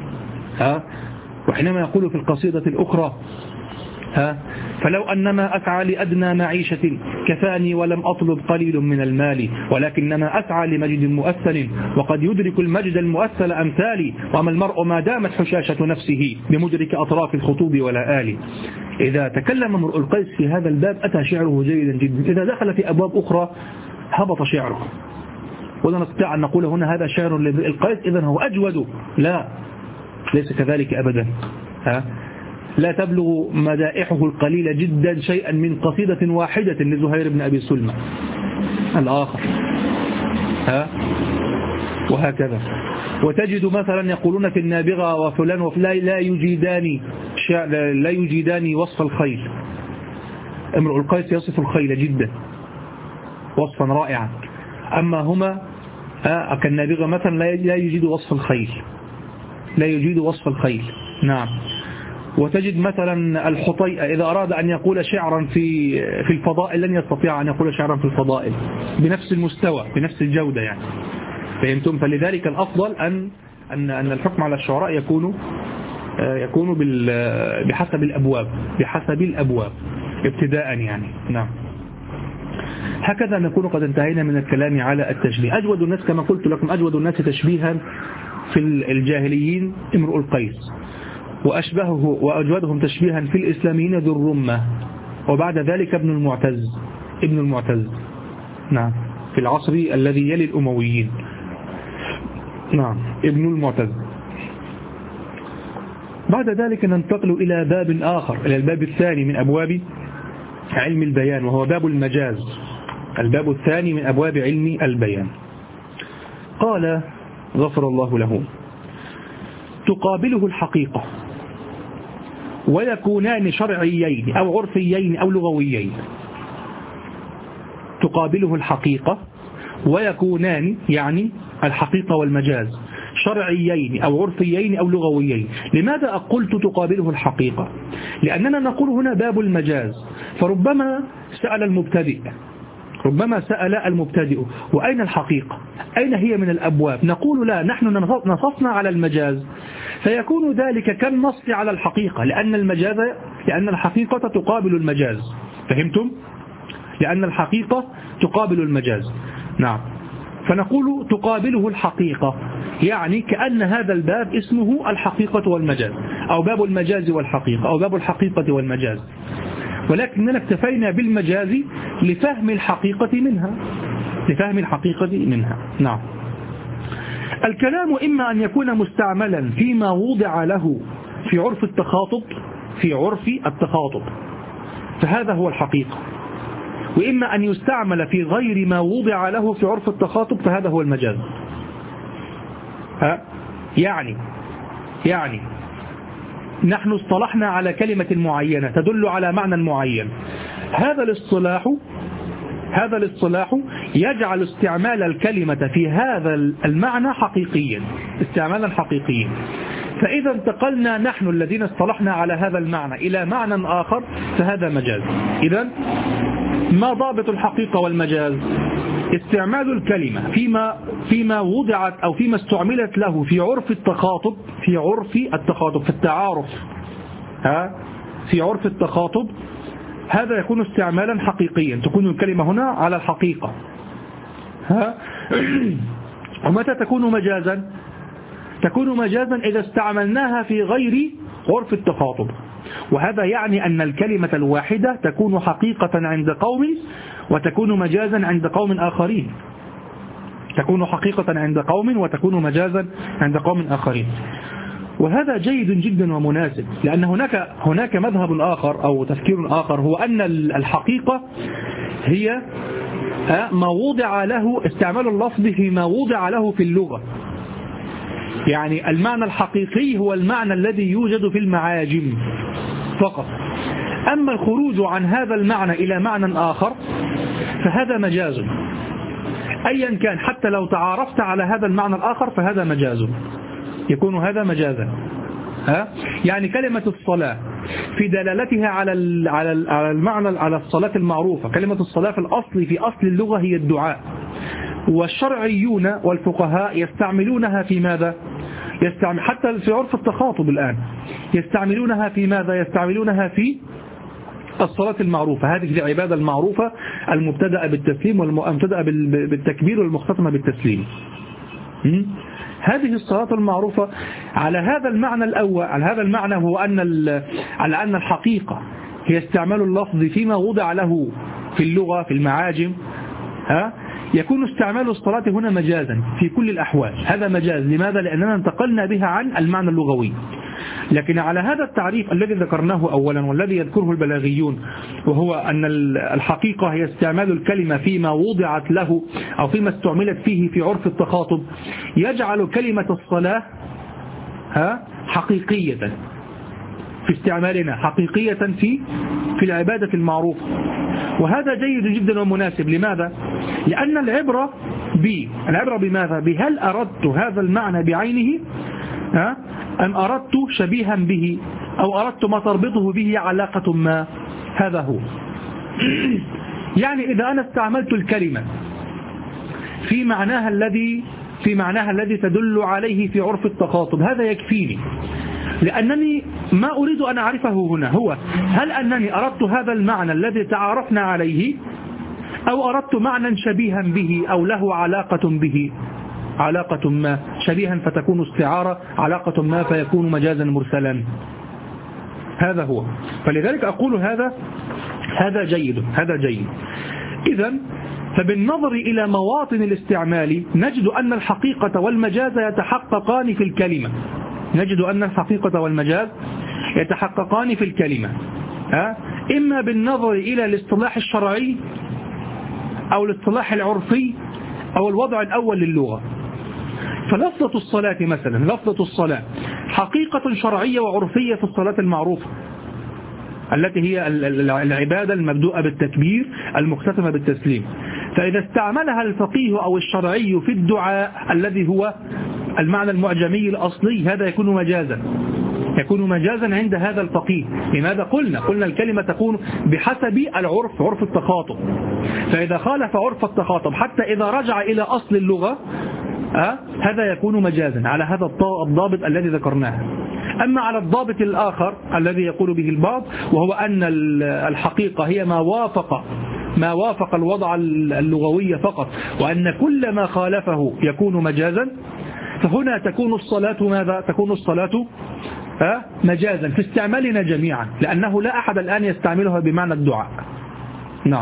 وحينما يقول في القصيدة الأخرى فلو أنما أسعى لأدنى معيشة كفاني ولم أطلب قليل من المال، ولكنما أسعى لمجد مؤثل وقد يدرك المجد المؤثل أمثالي، وما المرء ما دامت حشاشة نفسه بمدرك أطراف الخطوب ولا آلي. إذا تكلم امرؤ القيس في هذا الباب أتى شعره جيدا جدا، إذا دخل في أبواب أخرى هبط شعره، ولا نستطيع أن نقول هنا هذا شعر لامرئ القيس إذن هو أجود، لا، ليس كذلك أبدا. لا تبلغ مدائحه القليلة جدا شيئا من قصيدة واحدة لزهير بن أبي سلمى الآخر، وهكذا. وتجد مثلا يقولون في النابغة وفلان وفلان لا يجيدان وصف الخيل. امرؤ القيس يصف الخيل جدا وصفا رائعا، أما هما كالنابغة مثلا لا يجيد وصف الخيل، لا يجيد وصف الخيل. نعم. وتجد مثلا الحطيئة إذا أراد أن يقول شعرا في الفضائل لن يستطيع أن يقول شعرا في الفضائل بنفس المستوى بنفس الجودة يعني، فهمتم؟ فلذلك الأفضل أن الحكم على الشعراء يكون بحسب الأبواب ابتداء يعني. نعم. هكذا نكون قد انتهينا من الكلام على التشبيه. أجود الناس كما قلت لكم أجود الناس تشبيها في الجاهليين امرؤ القيس، وأجودهم تشبيها في الإسلاميين ذو الرمة، وبعد ذلك ابن المعتز. نعم، في العصر الذي يلي الأمويين. نعم، ابن المعتز. بعد ذلك ننتقل إلى باب آخر، إلى الباب الثاني من أبواب علم البيان، وهو باب المجاز، الباب الثاني من أبواب علم البيان. قال غفر الله له: تقابله الحقيقة ويكونان شرعيين أو عرفيين أو لغويين. تقابله الحقيقة ويكونان، يعني الحقيقة والمجاز، شرعيين أو عرفيين أو لغويين. لماذا قلت تقابله الحقيقة؟ لأننا نقول هنا باب المجاز، فربما سأل المبتدئ وأين الحقيقة؟ أين هي من الأبواب؟ نقول لا، نحن نصصنا على المجاز، فيكون ذلك كالنص على الحقيقة، لأن الحقيقة تقابل المجاز. فهمتم؟ لأن الحقيقة تقابل المجاز. نعم. فنقول تقابله الحقيقة، يعني كأن هذا الباب اسمه الحقيقة والمجاز، أو باب المجاز والحقيقة، أو باب الحقيقة والمجاز، ولكننا اكتفينا بالمجاز لفهم الحقيقة منها. نعم. الكلام إما أن يكون مستعملا فيما وضع له في عرف التخاطب، فهذا هو الحقيقة، وإما أن يستعمل في غير ما وضع له في عرف التخاطب، فهذا هو المجاز. يعني نحن اصطلحنا على كلمة معينة تدل على معنى معين، هذا الاصطلاح يجعل استعمال الكلمة في هذا المعنى استعمالا حقيقيا. فإذا انتقلنا نحن الذين اصطلحنا على هذا المعنى إلى معنى آخر فهذا مجاز. إذن ما ضابط الحقيقة والمجاز؟ استعمال الكلمة فيما وضعت أو فيما استعملت له في عرف التخاطب، في التعارف، في عرف التخاطب، هذا يكون استعمالا حقيقيا، تكون الكلمة هنا على الحقيقة. ومتى تكون مجازا؟ تكون مجازا إذا استعملناها في غير عرف التخاطب، وهذا يعني أن الكلمة الواحدة تكون حقيقة عند قوم وتكون مجازا عند قوم آخرين، تكون حقيقة عند قوم وتكون مجازا عند قوم آخرين. وهذا جيد جدا ومناسب، لأن هناك مذهب آخر أو تفكير آخر، هو أن الحقيقة هي ما وضع له، استعمال اللفظ فيما وضع له في اللغة. يعني المعنى الحقيقي هو المعنى الذي يوجد في المعاجم فقط، أما الخروج عن هذا المعنى إلى معنى آخر فهذا مجاز أيا كان، حتى لو تعارفت على هذا المعنى الآخر فهذا مجاز، يكون هذا مجازا. يعني كلمة الصلاة في دلالتها على المعنى، على الصلاة المعروفة، كلمة الصلاة في الأصل، في أصل اللغة هي الدعاء، والشرعيون والفقهاء يستعملونها في ماذا؟ حتى في عرف التخاطب الآن يستعملونها في ماذا؟ يستعملونها في الصلاة المعروفة، هذه العبادة المعروفة المبتدأة بالتسليم والمبتدأة بالتكبير والمختتمة بالتسليم. هذه الصلاة المعروفة على هذا المعنى الأول، على هذا المعنى هو على أن الحقيقة هي استعمال اللفظ فيما وضع له في اللغة في المعاجم، يكون استعمال الصلاة هنا مجازا في كل الأحوال، هذا مجاز. لماذا؟ لأننا انتقلنا بها عن المعنى اللغوي. لكن على هذا التعريف الذي ذكرناه أولا والذي يذكره البلاغيون، وهو أن الحقيقة هي استعمال الكلمة فيما وضعت له أو فيما استعملت فيه في عرف التخاطب، يجعل كلمة الصلاة حقيقية في استعمالنا، حقيقية في العبادة المعروفة. وهذا جيد جدا ومناسب. لماذا؟ لأن العبرة بماذا؟ بهل أردت هذا المعنى بعينه أم أردت شبيها به أو أردت ما تربطه به علاقة ما، هذا هو. يعني إذا أنا استعملت الكلمة في معناها الذي تدل عليه في عرف التخاطب، هذا يكفيني، لأنني ما أريد أن أعرفه هنا هو هل أنني أردت هذا المعنى الذي تعارفنا عليه أو أردت معنى شبيها به أو له علاقة به، علاقة ما، شبيها فتكون استعارة، علاقة ما فيكون مجازا مرسلا. هذا هو. فلذلك أقول هذا جيد. إذن فبالنظر إلى مواطن الاستعمال نجد أن الحقيقة والمجاز يتحققان في الكلمة، نجد أن الحقيقة والمجاز يتحققان في الكلمة، إما بالنظر إلى الاصطلاح الشرعي أو الاصطلاح العرفي أو الوضع الأول للغة. فلفظة الصلاة مثلا، لفظة الصلاة حقيقة شرعية وعرفية في الصلاة المعروفة التي هي العبادة المبدوءة بالتكبير المختتمة بالتسليم. فإذا استعملها الفقيه أو الشرعي في الدعاء الذي هو المعنى المعجمي الأصلي، هذا يكون مجازا عند هذا الفقيه. لماذا؟ قلنا الكلمة تكون بحسب العرف، عرف التخاطب. فإذا خالف عرف التخاطب حتى إذا رجع إلى أصل اللغة هذا يكون مجازا على هذا الضابط الذي ذكرناه. أما على الضابط الآخر الذي يقول به البعض، وهو أن الحقيقة هي ما وافق الوضع اللغوي فقط، وأن كل ما خالفه يكون مجازا، فهنا تكون الصلاة ماذا؟ تكون الصلاة مجازا في استعمالنا جميعا، لأنه لا أحد الآن يستعملها بمعنى الدعاء. نعم.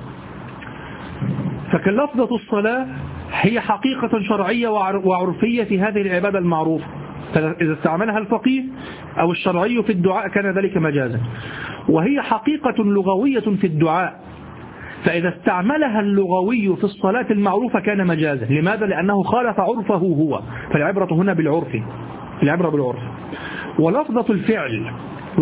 فكلفظة الصلاة هي حقيقة شرعية وعرفية في هذه العبادة المعروفة، فإذا استعملها الفقيه أو الشرعي في الدعاء كان ذلك مجازا. وهي حقيقة لغوية في الدعاء، فإذا استعملها اللغوي في الصلاة المعروفة كان مجازا. لماذا؟ لأنه خالف عرفه هو، فالعبرة هنا بالعرف، العبرة بالعرف. ولفظة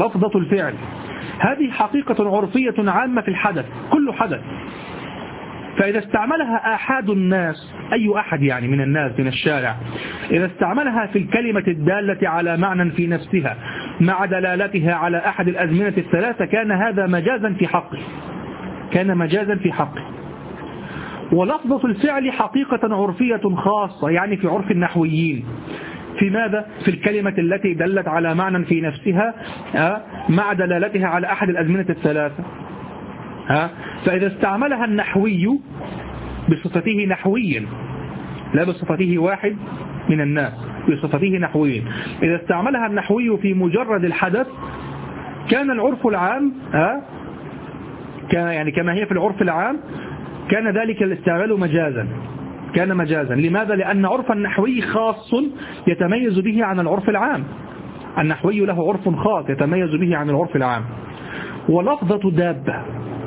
الفعل هذه حقيقة عرفية عامة في الحدث، كل حدث فإذا استعملها أحد الناس، أي أحد يعني من الناس من الشارع، إذا استعملها في الكلمة الدالة على معنى في نفسها مع دلالتها على أحد الأزمنة الثلاثة كان هذا مجازا في حقه، كان مجازا في حقه. ولفظة الفعل حقيقة عرفية خاصة، يعني في عرف النحويين، في ماذا؟ في الكلمة التي دلت على معنى في نفسها مع دلالتها على أحد الأزمنة الثلاثة. فإذا استعملها النحوي بصفته نحويا لا بصفته واحد من الناس، بصفته نحويا، إذا استعملها النحوي في مجرد الحدث كان العرف العام يعني كما هي في العرف العام كان ذلك الاستعمال مجازا، كان مجازا. لماذا؟ لأن عرف النحوي خاص يتميز به عن العرف العام، النحوي له عرف خاص يتميز به عن العرف العام. ولفظة دابة،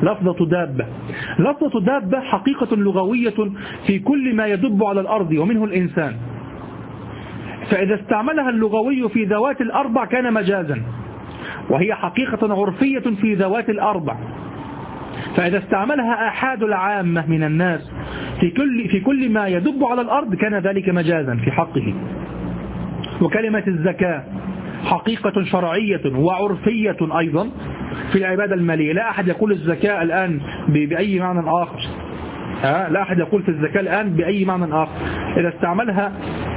لفظة دابة حقيقة لغوية في كل ما يدب على الأرض ومنه الإنسان، فإذا استعملها اللغوي في ذوات الأربع كان مجازا، وهي حقيقة عرفية في ذوات الأربع. فإذا استعملها أحد العامة من الناس في كل ما يدب على الأرض كان ذلك مجازا في حقه. وكلمة الزكاة حقيقة شرعية وعرفية أيضا في العبادة المالية، لا أحد يقول الزكاة الآن بأي معنى آخر، لا أحد يقول في الزكاة الآن بأي معنى آخر. إذا استعملها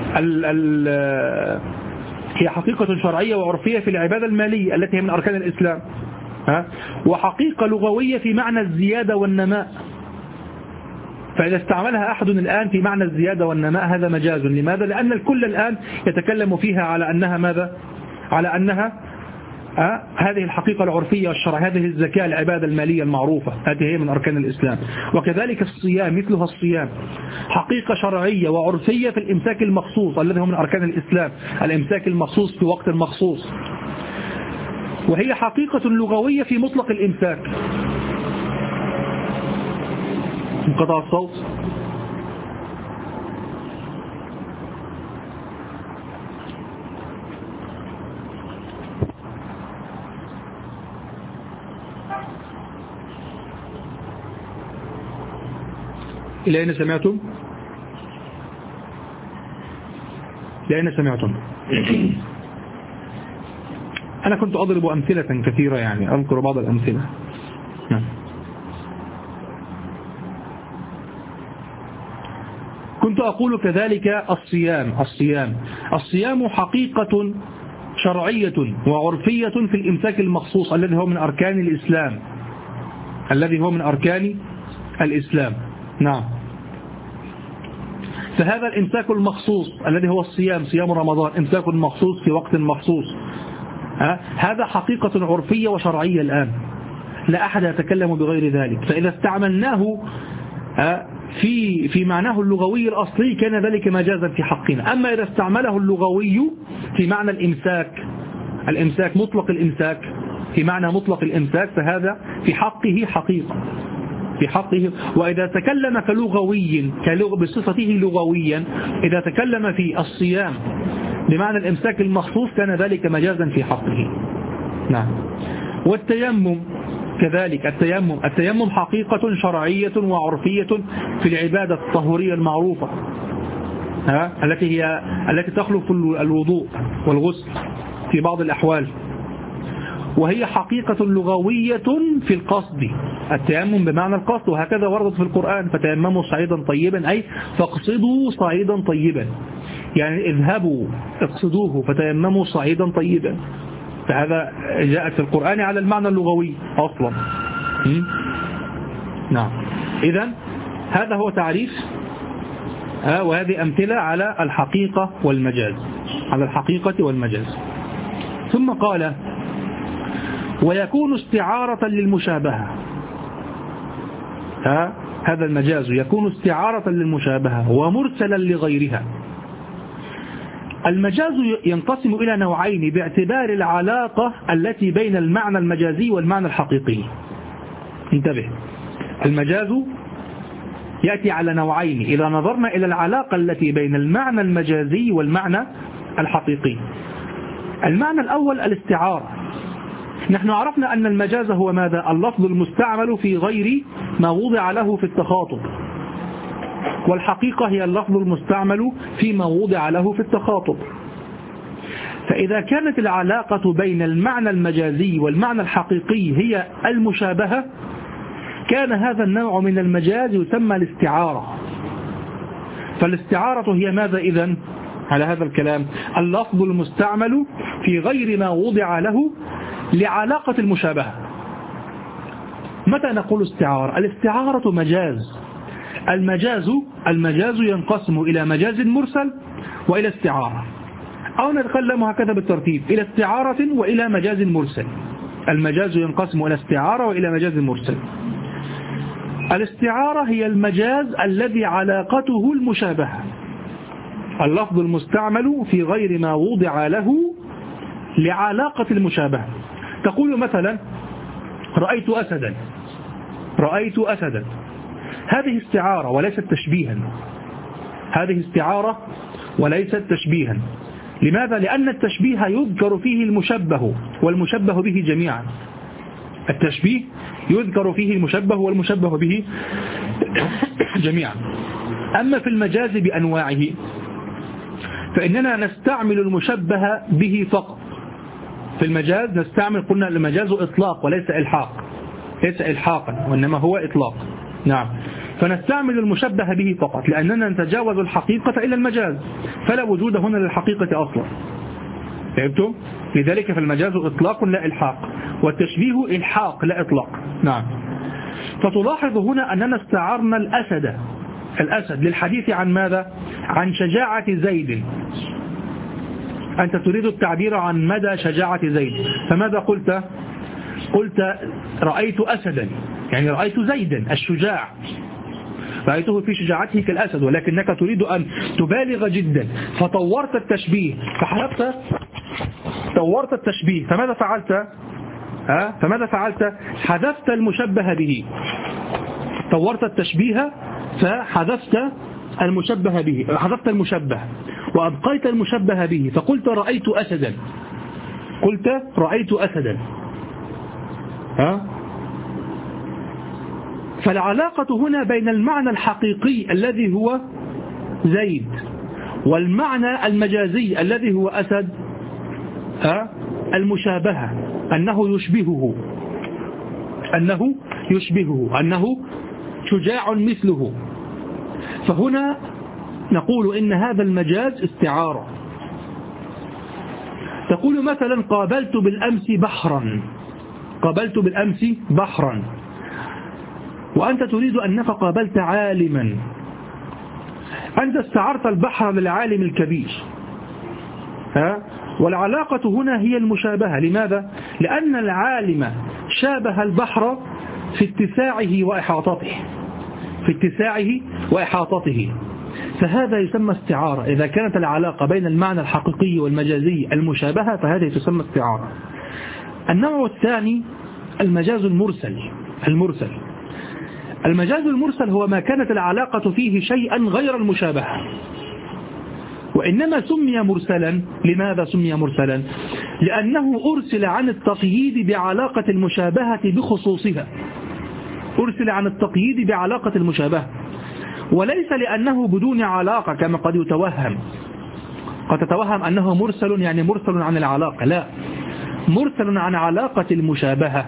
هي حقيقة شرعية وعرفية في العبادة المالية التي هي من أركان الإسلام، وحقيقة لغوية في معنى الزيادة والنماء. فإذا استعملها أحد الآن في معنى الزيادة والنماء هذا مجاز. لماذا؟ لأن الكل الآن يتكلم فيها على أنها ماذا؟ على أنها هذه الحقيقة العرفية والشرعية، هذه الزكاة العبادة المالية المعروفة، هذه هي من أركان الإسلام. وكذلك الصيام مثلها، الصيام حقيقة شرعية وعرفية في الإمساك المخصوص الذي هو من أركان الإسلام، الإمساك المخصوص في وقت مخصوص، وهي حقيقة لغوية في مطلق الإمساك. انقطع الصوت. إلى أين سمعتم؟ إلى أين سمعتم؟ أنا كنت أضرب أمثلة كثيرة، يعني أذكر بعض الأمثلة. كنت أقول كذلك الصيام حقيقة شرعية وعرفية في الإمساك المخصوص الذي هو من أركان الإسلام، نعم. فهذا الإمساك المخصوص الذي هو الصيام، صيام رمضان، إمساك مخصوص في وقت مخصوص، هذا حقيقة عرفية وشرعية الآن، لا أحد يتكلم بغير ذلك. فإذا استعملناه في معناه اللغوي الأصلي كان ذلك مجازا في حقنا. أما إذا استعمله اللغوي في معنى الإمساك مطلق الإمساك، في معنى مطلق الإمساك، فهذا في حقه حقيقة، في حقه. وإذا تكلم كلغوي بصفته لغويا، إذا تكلم في الصيام بمعنى الإمساك المخصوص كان ذلك مجازا في حقه، نعم. والتيمم كذلك، التيمم حقيقة شرعية وعرفية في العبادة الطهورية المعروفة، التي تخلف الوضوء والغسل في بعض الأحوال، وهي حقيقة لغوية في القصد، التيمم بمعنى القصد، وهكذا وردت في القرآن: فتيمموا صعيدا طيبا، أي فاقصدوا صعيدا طيبا، يعني اذهبوا اقصدوه فتيمموا صعيدا طيبا. فهذا جاءت في القرآن على المعنى اللغوي أصلا. نعم. إذن هذا هو تعريف، وهذه أمثلة على الحقيقة والمجاز، ثم قال: ويكون استعارة للمشابهة. هذا المجاز يكون استعارة للمشابهة ومرسلا لغيرها. المجاز ينقسم إلى نوعين باعتبار العلاقة التي بين المعنى المجازي والمعنى الحقيقي. انتبه، المجاز يأتي على نوعين إذا نظرنا إلى العلاقة التي بين المعنى المجازي والمعنى الحقيقي. المعنى الأول الاستعارة، نحن عرفنا أن المجاز هو ماذا؟ اللفظ المستعمل في غير ما وضع له في التخاطب، والحقيقة هي اللفظ المستعمل فيما وضع له في التخاطب. فإذا كانت العلاقة بين المعنى المجازي والمعنى الحقيقي هي المشابهة، كان هذا النوع من المجاز يسمى الاستعارة. فالاستعارة هي ماذا إذن على هذا الكلام؟ اللفظ المستعمل في غير ما وضع له لعلاقة المشابهة. متى نقول استعارة؟ الاستعارة مجاز. المجاز ينقسم إلى مجاز مرسل وإلى استعارة، أو نتكلم هكذا بالترتيب، إلى استعارة وإلى مجاز مرسل. المجاز ينقسم إلى استعارة وإلى مجاز مرسل. الاستعارة هي المجاز الذي علاقته المشابهة، اللفظ المستعمل في غير ما وضع له لعلاقة المشابهة. تقول مثلا رأيت أسدا، هذه استعارة وليست تشبيها، هذه استعارة وليست تشبيها. لماذا؟ لأن التشبيه يذكر فيه المشبه والمشبه به جميعا. التشبيه يذكر فيه المشبه والمشبه به جميعا. أما في المجاز بأنواعه فإننا نستعمل المشبه به فقط. في المجاز نستعمل، قلنا المجاز إطلاق وليس إلحاق، ليس إلحاقا وإنما هو إطلاق. نعم، فنستعمل المشبه به فقط لأننا نتجاوز الحقيقة إلى المجاز، فلا وجود هنا للحقيقة أصلا. فهمتم؟ لذلك فالمجاز إطلاق لا إلحاق، والتشبيه إلحاق لا إطلاق. نعم. فتلاحظ هنا أننا استعرنا الأسد للحديث عن ماذا؟ عن شجاعة زيد. أنت تريد التعبير عن مدى شجاعة زيد، فماذا قلت؟ قلت رأيت أسدا، يعني رأيت زيدا الشجاع، رأيته في شجاعته كالأسد، ولكنك تريد أن تبالغ جدا فطورت التشبيه، طورت التشبيه، فماذا فعلت؟ حذفت المشبه به. طورت التشبيه فحذفت المشبه به، حذفت المشبه وأبقيت المشبه به، فقلت رأيت أسدا. فالعلاقة هنا بين المعنى الحقيقي الذي هو زيد والمعنى المجازي الذي هو أسد المشابهة، أنه يشبهه، أنه شجاع مثله. فهنا نقول إن هذا المجاز استعارة. تقول مثلا قابلت بالأمس بحرا، وأنت تريد أنك قابلت عالما، أنت استعرت البحر للعالم الكبير. والعلاقة هنا هي المشابهة. لماذا؟ لأن العالم شابه البحر في اتساعه وإحاطته، فهذا يسمى استعارة. إذا كانت العلاقة بين المعنى الحقيقي والمجازي المشابهة فهذه تسمى استعارة. النوع الثاني المجاز المرسل. المجاز المرسل هو ما كانت العلاقة فيه شيئا غير المشابهة، وإنما سمي مرسلا. لماذا سمي مرسلا؟ لأنه أرسل عن التقييد بعلاقة المشابهة بخصوصها، أرسل عن التقييد بعلاقة المشابهة، وليس لأنه بدون علاقة كما قد يتوهم. قد تتوهم أنه مرسل يعني مرسل عن العلاقة، لا، مرسل عن علاقة المشابهة،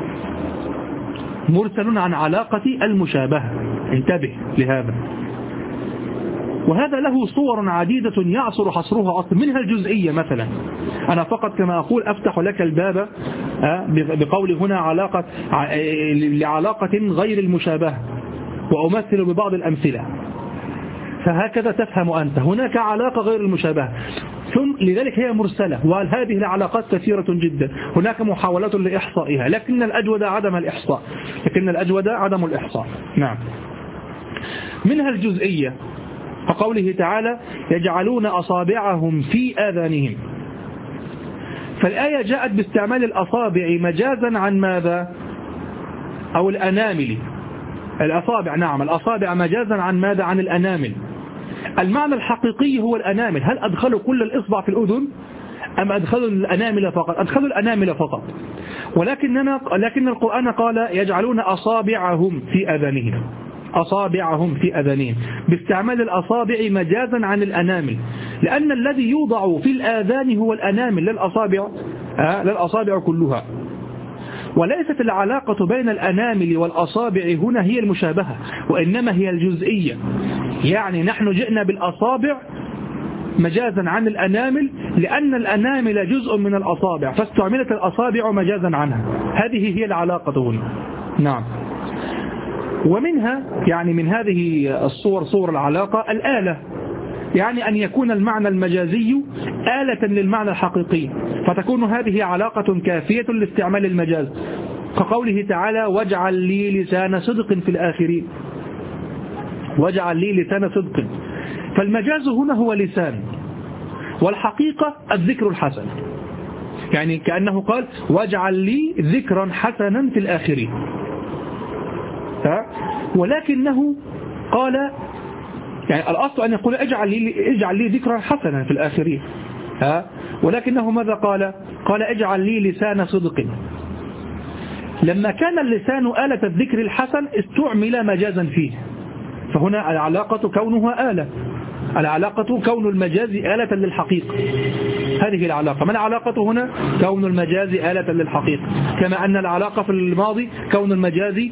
مرسل عن علاقة المشابهة. انتبه لهذا. وهذا له صور عديدة يعصر حصرها أصلا، منها الجزئية مثلا. أنا فقط كما أقول أفتح لك الباب بقول هنا لعلاقة غير المشابهة، وأمثل ببعض الأمثلة، فهكذا تفهم أنت. هناك علاقة غير المشابهة، ثم لذلك هي مرسلة، وهذه العلاقات كثيرة جدا. هناك محاولات لإحصائها، لكن الأجود عدم الإحصاء. نعم. منها الجزئية، كقوله تعالى يجعلون أصابعهم في آذانهم، فالآية جاءت باستعمال الأصابع مجازا عن ماذا؟ أو الأنامل. الأصابع، نعم، الأصابع مجازا عن ماذا؟ عن الأنامل. المعنى الحقيقي هو الأنامل. هل أدخلوا كل الإصبع في الأذن أم أدخلوا الأنامل فقط؟ أدخلوا الأنامل فقط، لكن القرآن قال يجعلون أصابعهم في أذانهم، أصابعهم في أذانهم، باستعمال الأصابع مجازا عن الأنامل، لأن الذي يوضع في الآذان هو الأنامل للأصابع كلها. وليست العلاقة بين الأنامل والأصابع هنا هي المشابهة، وإنما هي الجزئية. يعني نحن جئنا بالأصابع مجازا عن الأنامل، لأن الأنامل جزء من الأصابع فاستعملت الأصابع مجازا عنها. هذه هي العلاقة هنا. نعم. ومنها يعني من هذه الصور، صور العلاقة، الآلة، يعني أن يكون المعنى المجازي آلة للمعنى الحقيقي، فتكون هذه علاقة كافية لاستعمال المجاز، كقوله تعالى واجعل لي لسان صدق في الآخرين، واجعل لي لسان صدق. فالمجاز هنا هو لسان، والحقيقة الذكر الحسن، يعني كأنه قال واجعل لي ذكرا حسنا في الآخرين. ولكنه قال يعني الأصل أن يقول اجعل لي ذكرا حسنا في الآخرين، ولكنه ماذا قال؟ قال اجعل لي لسان صدق. لما كان اللسان آلة الذكر الحسن استعمل مجازا فيه، فهنا العلاقة كونها آلة، العلاقة كون المجاز آلة للحقيقة، هذه العلاقة. ما العلاقة هنا؟ كون المجاز آلة للحقيقة، كما أن العلاقة في الماضي كون المجاز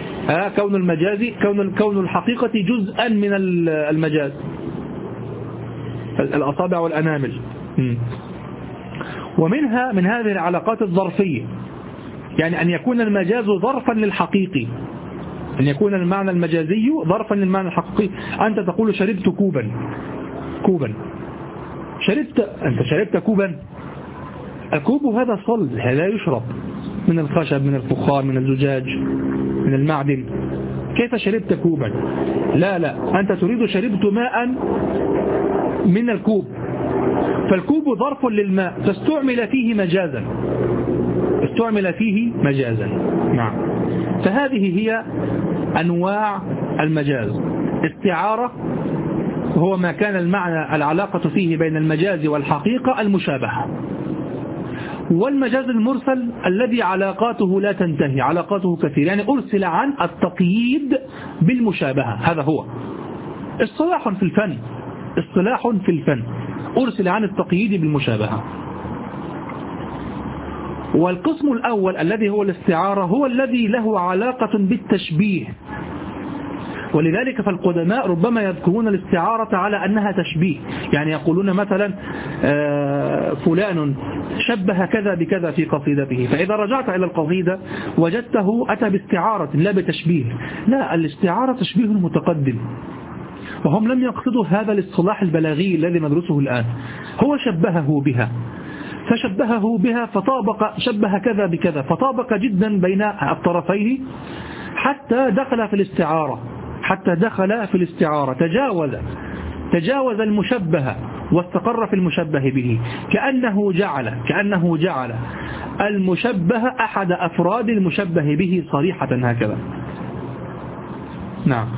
كون الحقيقة جزءا من المجاز، الأصابع والأنامل. ومنها من هذه العلاقات الظرفية، يعني أن يكون المجاز ظرفا للحقيقي، أن يكون المعنى المجازي ظرفا للمعنى الحقيقي. أنت تقول شربت كوبا، أنت شربت كوبا، الكوب هذا صلب لا يشرب، من الخشب، من الفخار، من الزجاج، من المعدن. كيف شربت كوبا؟ لا، أنت تريد شربت ماء من الكوب، فالكوب ظرف للماء فاستعمل فيه مجازا. نعم. فهذه هي أنواع المجاز. استعارة هو ما كان المعنى العلاقة فيه بين المجاز والحقيقة المشابهة. والمجاز المرسل الذي علاقاته لا تنتهي، علاقاته كثير، يعني أرسل عن التقييد بالمشابهة، هذا هو اصطلاح في الفن، أرسل عن التقييد بالمشابهة. والقسم الأول الذي هو الاستعارة هو الذي له علاقة بالتشبيه، ولذلك فالقدماء ربما يذكرون الاستعارة على أنها تشبيه، يعني يقولون مثلا فلان شبه كذا بكذا في قصيدته، فإذا رجعت إلى القصيدة وجدته أتى باستعارة لا بتشبيه. لا، الاستعارة تشبيه متقدم، وهم لم يقصدوا هذا الاصطلاح البلاغي الذي ندرسه الآن. هو شبهه بها فطابق، شبه كذا بكذا فطابق جدا بين الطرفين حتى دخل في الاستعارة، تجاوز المشبه واستقر في المشبه به، كأنه جعل المشبه أحد أفراد المشبه به صريحة هكذا. نعم.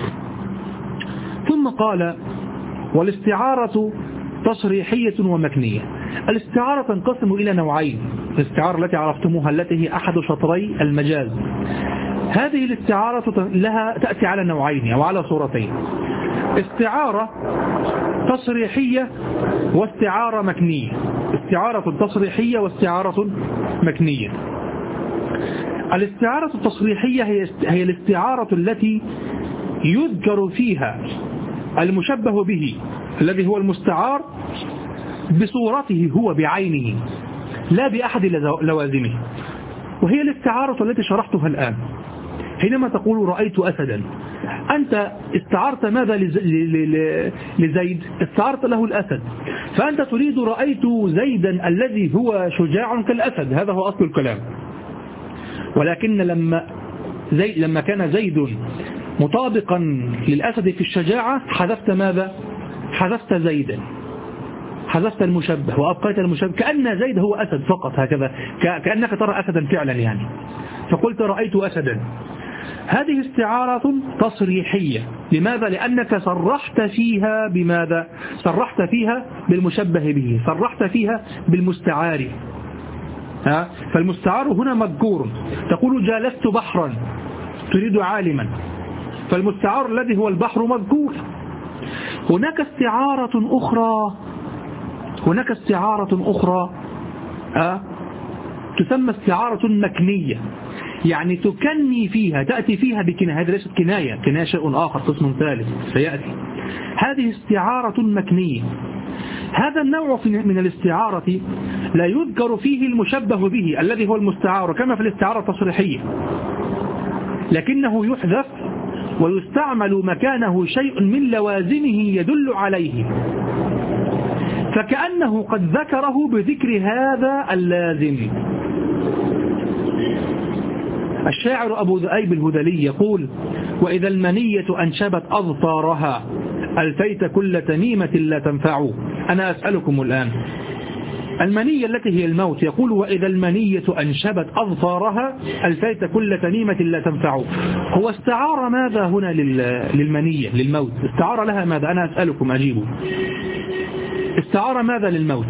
ثم قال والاستعارة تصريحية ومكنية. الاستعارة تنقسم إلى نوعين، الاستعارة التي عرفتموها التي هي أحد شطري المجاز. هذه الاستعارة لها تأتي على نوعين أو على صورتين، استعارة تصريحية واستعارة مكنية. استعارة تصريحية واستعارة مكنية. الاستعارة التصريحية هي الاستعارة التي يذكر فيها المشبه به الذي هو المستعار بصورته هو بعينه لا بأحد لوازمه، وهي الاستعارة التي شرحتها الآن. حينما تقول رأيت أسدا، أنت استعرت ماذا لزيد؟ استعرت له الأسد، فأنت تريد رأيت زيدا الذي هو شجاع كالأسد، هذا هو أصل الكلام. ولكن لما كان زيد مطابقا للأسد في الشجاعة حذفت ماذا؟ حذفت زيدا، حذفت المشبه وأبقيت المشبه، كأن زيد هو أسد فقط، هكذا كأنك ترى أسدا فعلا يعني، فقلت رأيت أسدا. هذه استعارة تصريحية. لماذا؟ لأنك صرحت فيها بماذا؟ صرحت فيها بالمشبه به، صرحت فيها بالمستعار. فالمستعار هنا مذكور، تقول جالست بحرا تريد عالما، فالمستعار الذي هو البحر مذكور. هناك استعارة أخرى تسمى استعارة مكنية، يعني تكني فيها، تأتي فيها بكناية. هذه ليست كناية شيء آخر، قسم ثالث سيأتي. هذه استعارة مكنية. هذا النوع من الاستعارة لا يذكر فيه المشبه به الذي هو المستعار كما في الاستعارة التصريحية، لكنه يحذف ويستعمل مكانه شيء من لوازمه يدل عليه، فكأنه قد ذكره بذكر هذا اللازم. الشاعر أبو ذؤيب الهذلي يقول: وإذا المنية أنشبت أظفارها ألفيت كل تميمة لا تنفع. أنا أسألكم الآن، المنية التي هي الموت، يقول: وإذا المنية أنشبت أظفارها ألفيت كل تميمة لا تنفع. هو استعار ماذا هنا للمنية، للموت؟ استعار لها ماذا؟ أنا أسألكم أجيبوا. استعار ماذا للموت؟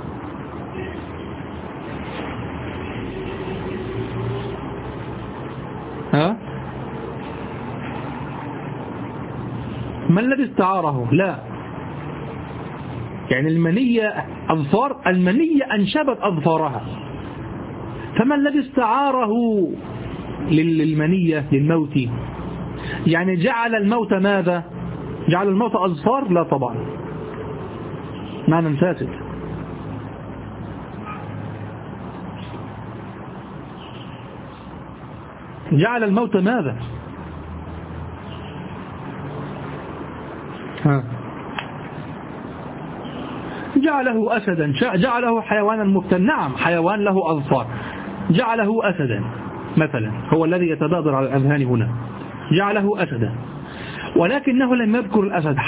ما الذي استعاره؟ لا، يعني المنية أظفار، المنية أنشبت أظفارها، فما الذي استعاره للمنية للموت؟ يعني جعل الموت ماذا؟ جعل الموت أظفار؟ لا طبعا، معنى فاسد. جعل الموت ماذا؟ جعله أسدا، جعله حيوانا مفتن. نعم، حيوان له أظفار، جعله أسدا مثلا، هو الذي يتبادر على الأذهان هنا، جعله أسدا، ولكنه لم يذكر الأسد،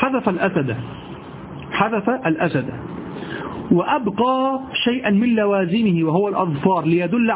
حذف الأسد وأبقى شيئا من لوازمه وهو الأظفار ليدل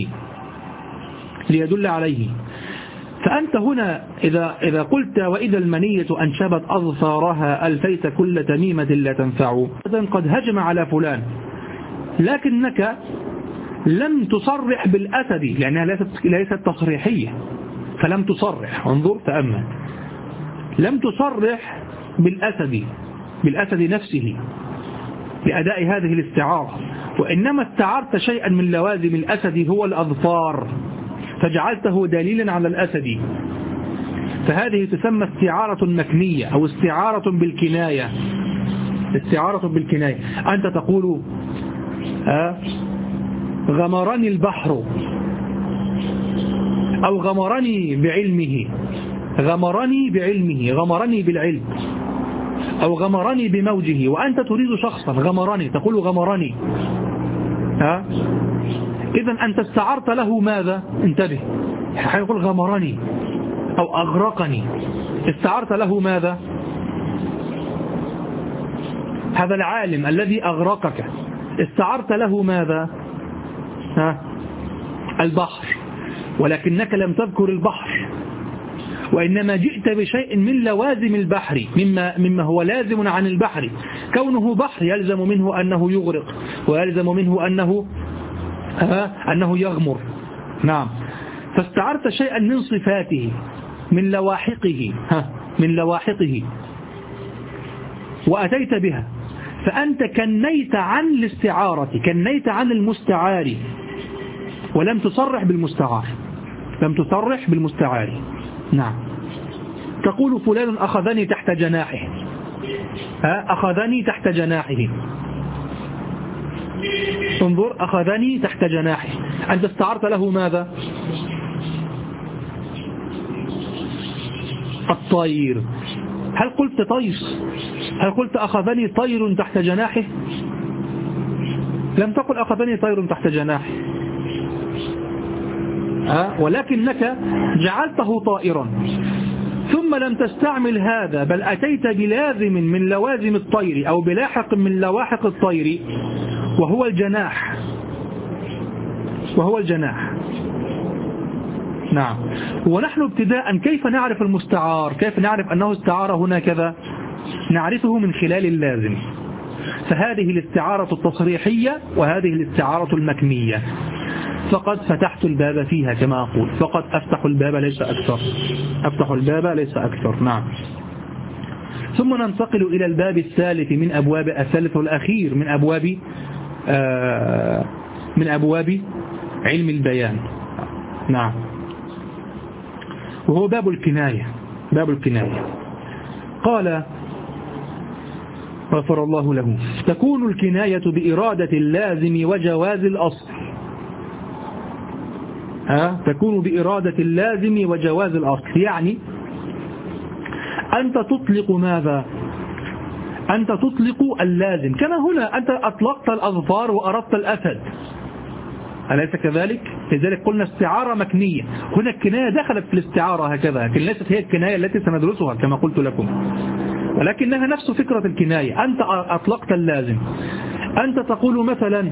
عليه. فأنت هنا إذا قلت وإذا المنية أنشبت أظفارها ألفيت كل تميمة لا تنفع، قد هجم على فلان، لكنك لم تصرح بالأسد لأنها ليست تصريحية، فلم تصرح. انظر تأمل، لم تصرح بالأسد نفسه لأداء هذه الاستعارة، وإنما استعرت شيئا من لوازم الأسد هو الأظفار، فجعلته دليلا على الأسد. فهذه تسمى استعارة مكنية أو استعارة بالكناية. أنت تقول غمرني البحر، أو غمرني بالعلم، أو غمرني بموجه، وأنت تريد شخصا غمرني، تقول غمرني. إذن أنت استعرت له ماذا؟ انتبه، حيقول غمرني أو أغرقني، استعرت له ماذا؟ هذا العالم الذي أغرقك استعرت له ماذا؟ البحر، ولكنك لم تذكر البحر، وإنما جئت بشيء من لوازم البحر، مما هو لازم عن البحر. كونه بحر يلزم منه أنه يغرق، ويلزم منه أنه يغمر. نعم، فاستعرت شيئا من صفاته، من لواحقه وأتيت بها، فأنت كنيت عن الاستعارة، كنيت عن المستعار، ولم تصرح بالمستعار. نعم، تقول فلان أخذني تحت جناحه، أخذني تحت جناحه. انظر، أخذني تحت جناحه، أنت استعرت له ماذا؟ الطير. هل قلت طيس؟ هل قلت أخذني طير تحت جناحه؟ لم تقل أخذني طير تحت جناحه، ولكنك جعلته طائرا، ثم لم تستعمل هذا، بل أتيت بلازم من لوازم الطير أو بلاحق من لواحق الطير، وهو الجناح. نعم. ونحن ابتداء كيف نعرف المستعار؟ كيف نعرف أنه استعار هنا كذا؟ نعرفه من خلال اللازم. فهذه الاستعارة التصريحية وهذه الاستعارة المكنية. فقد فتحت الباب فيها كما أقول، فقد أفتح الباب ليس أكثر، أفتح الباب ليس أكثر. نعم. ثم ننتقل إلى الباب الثالث من أبواب، الثالث والأخير من أبواب علم البيان. نعم. وهو باب الكناية. باب الكناية. قال غفر الله له: تكون الكناية بإرادة اللازم وجواز الأصل. تكون بإرادة اللازم وجواز الأصل، يعني أنت تطلق ماذا؟ أنت تطلق اللازم، كما هنا أنت أطلقت الأظفار وأردت الأسد، أليس كذلك؟ لذلك قلنا استعارة مكنية. هنا الكناية دخلت في الاستعارة هكذا، لكن ليست هي الكناية التي سندرسها كما قلت لكم، ولكنها نفس فكرة الكناية. أنت أطلقت اللازم، أنت تقول مثلا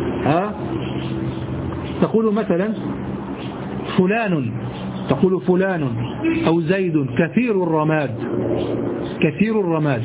تقول مثلا فلان، تقول فلان أو زيد كثير الرماد. كثير الرماد،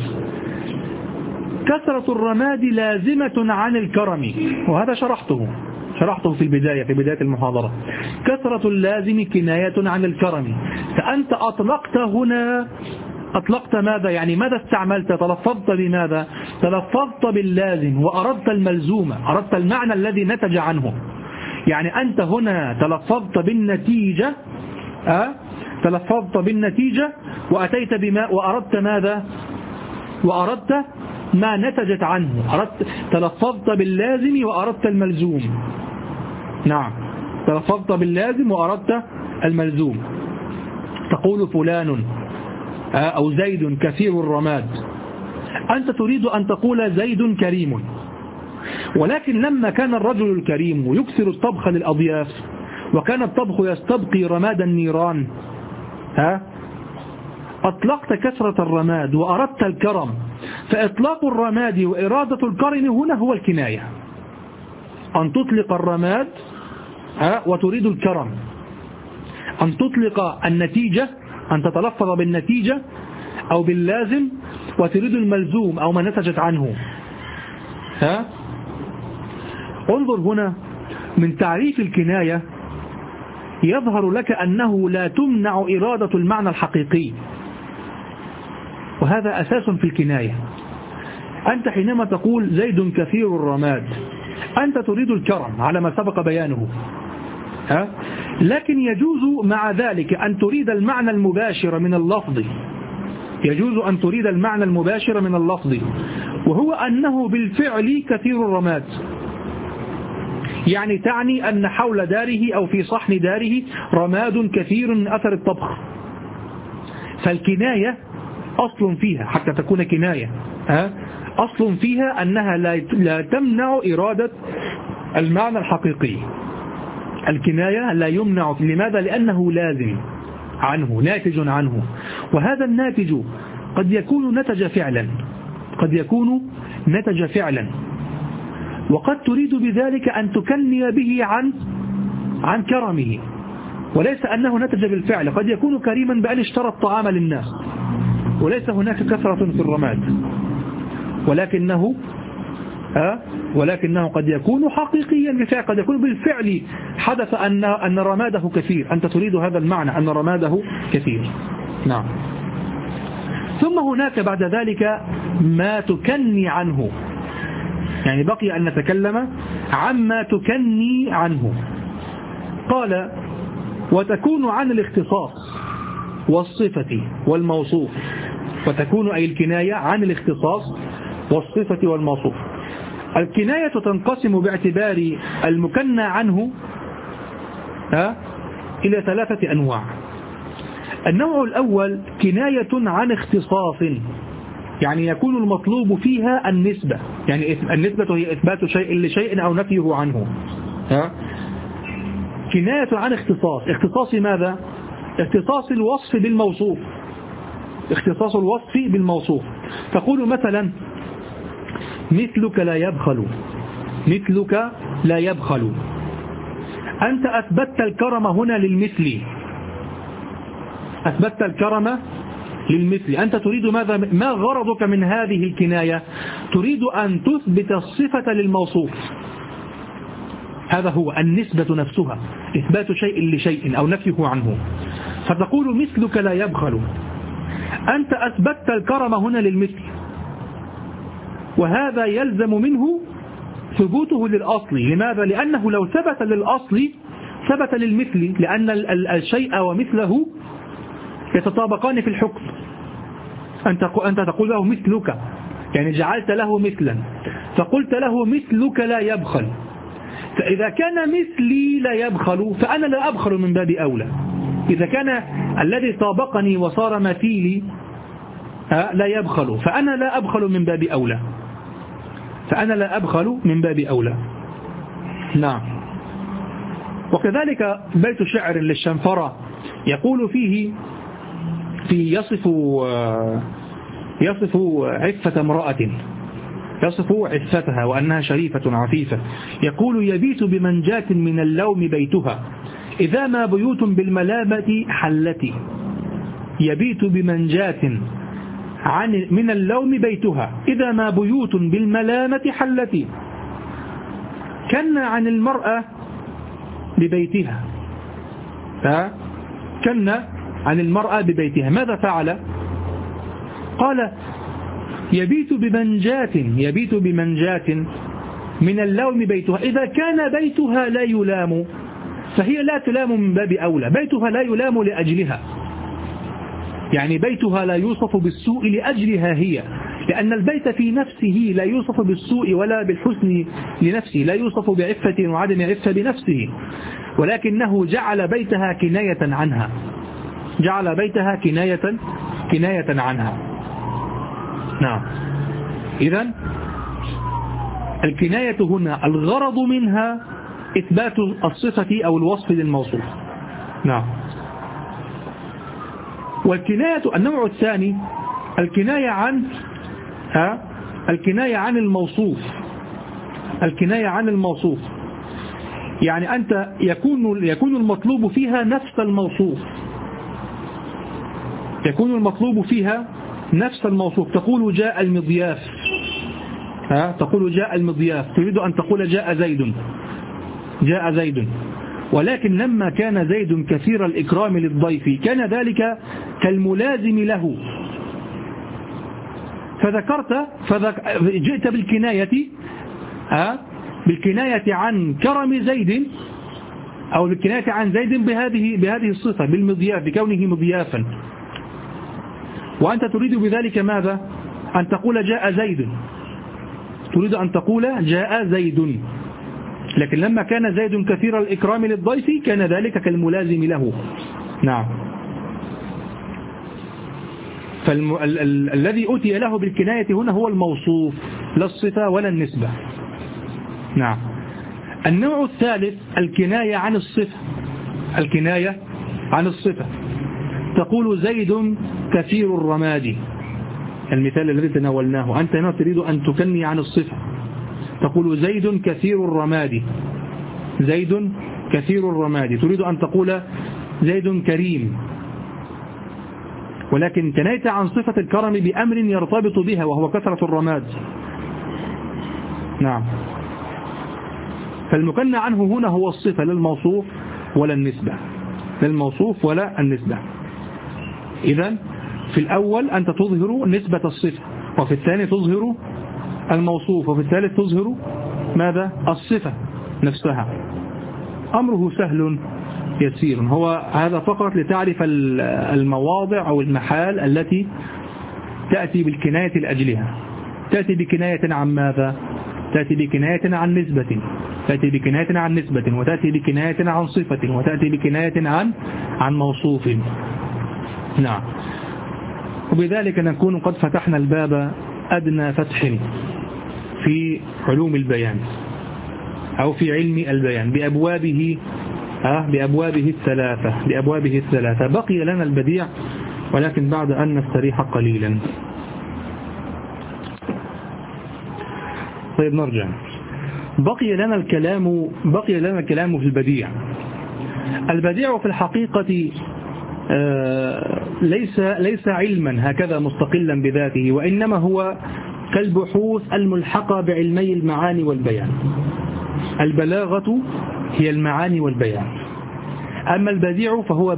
كثرة الرماد لازمة عن الكرم، وهذا شرحته في البداية، في بداية المحاضرة. كثرة اللازم كناية عن الكرم. فأنت أطلقت هنا، أطلقت ماذا؟ يعني ماذا استعملت؟ تلفظت بماذا؟ تلفظت باللازم وأردت الملزوم، أردت المعنى الذي نتج عنه. يعني أنت هنا تلفظت بالنتيجة، تلفظت بالنتيجة وأتيت بما وأردت ماذا؟ وأردت ما نتجت عنه. تلفظت باللازم وأردت الملزوم. نعم، تلفظت باللازم وأردت الملزوم. تقول فلان أو زيد كثير الرماد، أنت تريد أن تقول زيد كريم، ولكن لما كان الرجل الكريم يكثر الطبخ للأضياف، وكان الطبخ يستبقي رماد النيران، أطلقت كثرة الرماد وأردت الكرم. فإطلاق الرماد وإرادة الكرم هنا هو الكناية، أن تطلق الرماد وتريد الكرم، أن تطلق النتيجة، أن تتلفظ بالنتيجة أو باللازم وتريد الملزوم أو ما نتجت عنه. انظر هنا من تعريف الكناية يظهر لك أنه لا تمنع إرادة المعنى الحقيقي، وهذا أساس في الكناية. أنت حينما تقول زيد كثير الرماد، أنت تريد الكرم على ما سبق بيانه، لكن يجوز مع ذلك أن تريد المعنى المباشر من اللفظ، يجوز أن تريد المعنى المباشر من اللفظ، وهو أنه بالفعل كثير الرماد، يعني تعني أن حول داره أو في صحن داره رماد كثير من أثر الطبخ. فالكناية أصل فيها، حتى تكون كناية أصل فيها أنها لا تمنع إرادة المعنى الحقيقي. الكناية لا يمنع. لماذا؟ لأنه لازم عنه، ناتج عنه، وهذا الناتج قد يكون نتج فعلا، قد يكون نتج فعلا، وقد تريد بذلك أن تكني به عن كرمه، وليس أنه نتج بالفعل. قد يكون كريما بأن اشترى الطعام للناس وليس هناك كثرة في الرماد، ولكنه قد يكون حقيقيا بالفعل، قد يكون بالفعل حدث أن رماده كثير. أنت تريد هذا المعنى، أن رماده كثير. نعم. ثم هناك بعد ذلك ما تكني عنه، يعني بقي أن نتكلم عما تكني عنه. قال: وتكون عن الاختصاص والصفة والموصوف. وتكون أي الكناية عن الاختصاص والصفة والموصوف. الكناية تنقسم باعتبار المكنى عنه إلى 3 أنواع. النوع الأول كناية عن اختصاص، يعني يكون المطلوب فيها النسبة، يعني النسبة هي إثبات شيء لشيء أو نفيه عنه. كناية عن اختصاص. اختصاص ماذا؟ اختصاص الوصف بالموصوف، اختصاص الوصف بالموصوف. تقول مثلا مثلك لا يبخل، مثلك لا يبخل. أنت أثبتت الكرم هنا للمثل، أثبتت الكرم للمثل. أنت تريد ماذا؟ ما غرضك من هذه الكناية؟ تريد أن تثبت الصفة للموصوف. هذا هو النسبة نفسها، إثبات شيء لشيء أو نفيه عنه. فتقول مثلك لا يبخل، أنت أثبتت الكرم هنا للمثل، وهذا يلزم منه ثبوته للأصل. لماذا؟ لأنه لو ثبت للأصل ثبت للمثل، لأن الشيء ومثله يتطابقان في الحكم. أنت تقول له مثلك، يعني جعلت له مثلا، فقلت له مثلك لا يبخل. فإذا كان مثلي لا يبخل فأنا لا أبخل من باب أولى. إذا كان الذي طابقني وصار مثيلي لا يبخل فأنا لا أبخل من باب أولى، فأنا لا أبخل من باب أولى. نعم. وكذلك بيت شعر للشنفرة يقول فيه يصف عفة امرأة، يصف عفتها وأنها شريفة عفيفة. يقول يبيت بمنجاة من اللوم بيتها إذا ما بيوت بالملامة حلتي. يبيت بمنجاة من اللوم بيتها إذا ما بيوت بالملامة حلتي. كن عن المرأة ببيتها، كن عن المرأة ببيتها. ماذا فعل؟ قال يبيت بمنجاة من اللوم بيتها إذا كان بيتها لا يلام فهي لا تلام من باب أولى. بيتها لا يلام لأجلها، يعني بيتها لا يوصف بالسوء لأجلها هي، لأن البيت في نفسه لا يوصف بالسوء ولا بالحسن لنفسه، لا يوصف بعفة وعدم عفة بنفسه، ولكنه جعل بيتها كناية عنها، جعل بيتها كناية عنها. نعم. إذن الكناية هنا الغرض منها إثبات الصفة أو الوصف للموصوف. نعم. والكناية النوع الثاني الكناية عن الموصوف. الكناية عن الموصوف يعني أنت يكون المطلوب فيها نفس الموصوف، يكون المطلوب فيها نفس الموصوف. تقول جاء المضياف، تقول جاء المضياف، تريد أن تقول جاء زيد، ولكن لما كان زيد كثير الإكرام للضيف كان ذلك كالملازم له، جئت بالكناية عن كرم زيد أو بالكناية عن زيد بهذه الصفة، بالمضياف، بكونه مضيافا. وأنت تريد بذلك ماذا؟ أن تقول جاء زيد، تريد أن تقول جاء زيد، لكن لما كان زيد كثير الإكرام للضيف كان ذلك كالملازم له. نعم. فالذي أتي له بالكناية هنا هو الموصوف، لا الصفة ولا النسبة. نعم. النوع الثالث الكناية عن الصفة. الكناية عن الصفة تقول زيد كثير الرماد، المثال الذي تناولناه. أنت هنا تريد أن تكني عن الصفة، تقول زيد كثير الرماد، زيد كثير الرماد. تريد أن تقول زيد كريم، ولكن كنيت عن صفة الكرم بأمر يرتبط بها وهو كثرة الرماد. نعم. فالمكنى عنه هنا هو الصفة للموصوف ولا النسبة، للموصوف ولا النسبة. إذن في الأول أنت تظهر نسبة الصفة، وفي الثاني تظهر الموصوف، وفي الثالث تظهر ماذا؟ الصفة نفسها. أمره سهل يسير. هو هذا فقط لتعرف المواضع أو المحال التي تأتي بالكناية لأجلها. تأتي بكناية عن ماذا؟ تأتي بكناية عن نسبة، تأتي بكناية عن نسبة، وتأتي بكناية عن صفة، وتأتي بكناية عن موصوف. نعم. وبذلك نكون قد فتحنا الباب أدنى فتح في علوم البيان أو في علم البيان بأبوابه الثلاثة. بقي لنا البديع ولكن بعد أن نستريح قليلا. طيب نرجع. بقي لنا الكلام في البديع. البديع في الحقيقة ليس علما هكذا مستقلا بذاته، وإنما هو كالبحوث الملحقة بعلمي المعاني والبيان. البلاغة هي المعاني والبيان، أما البديع فهو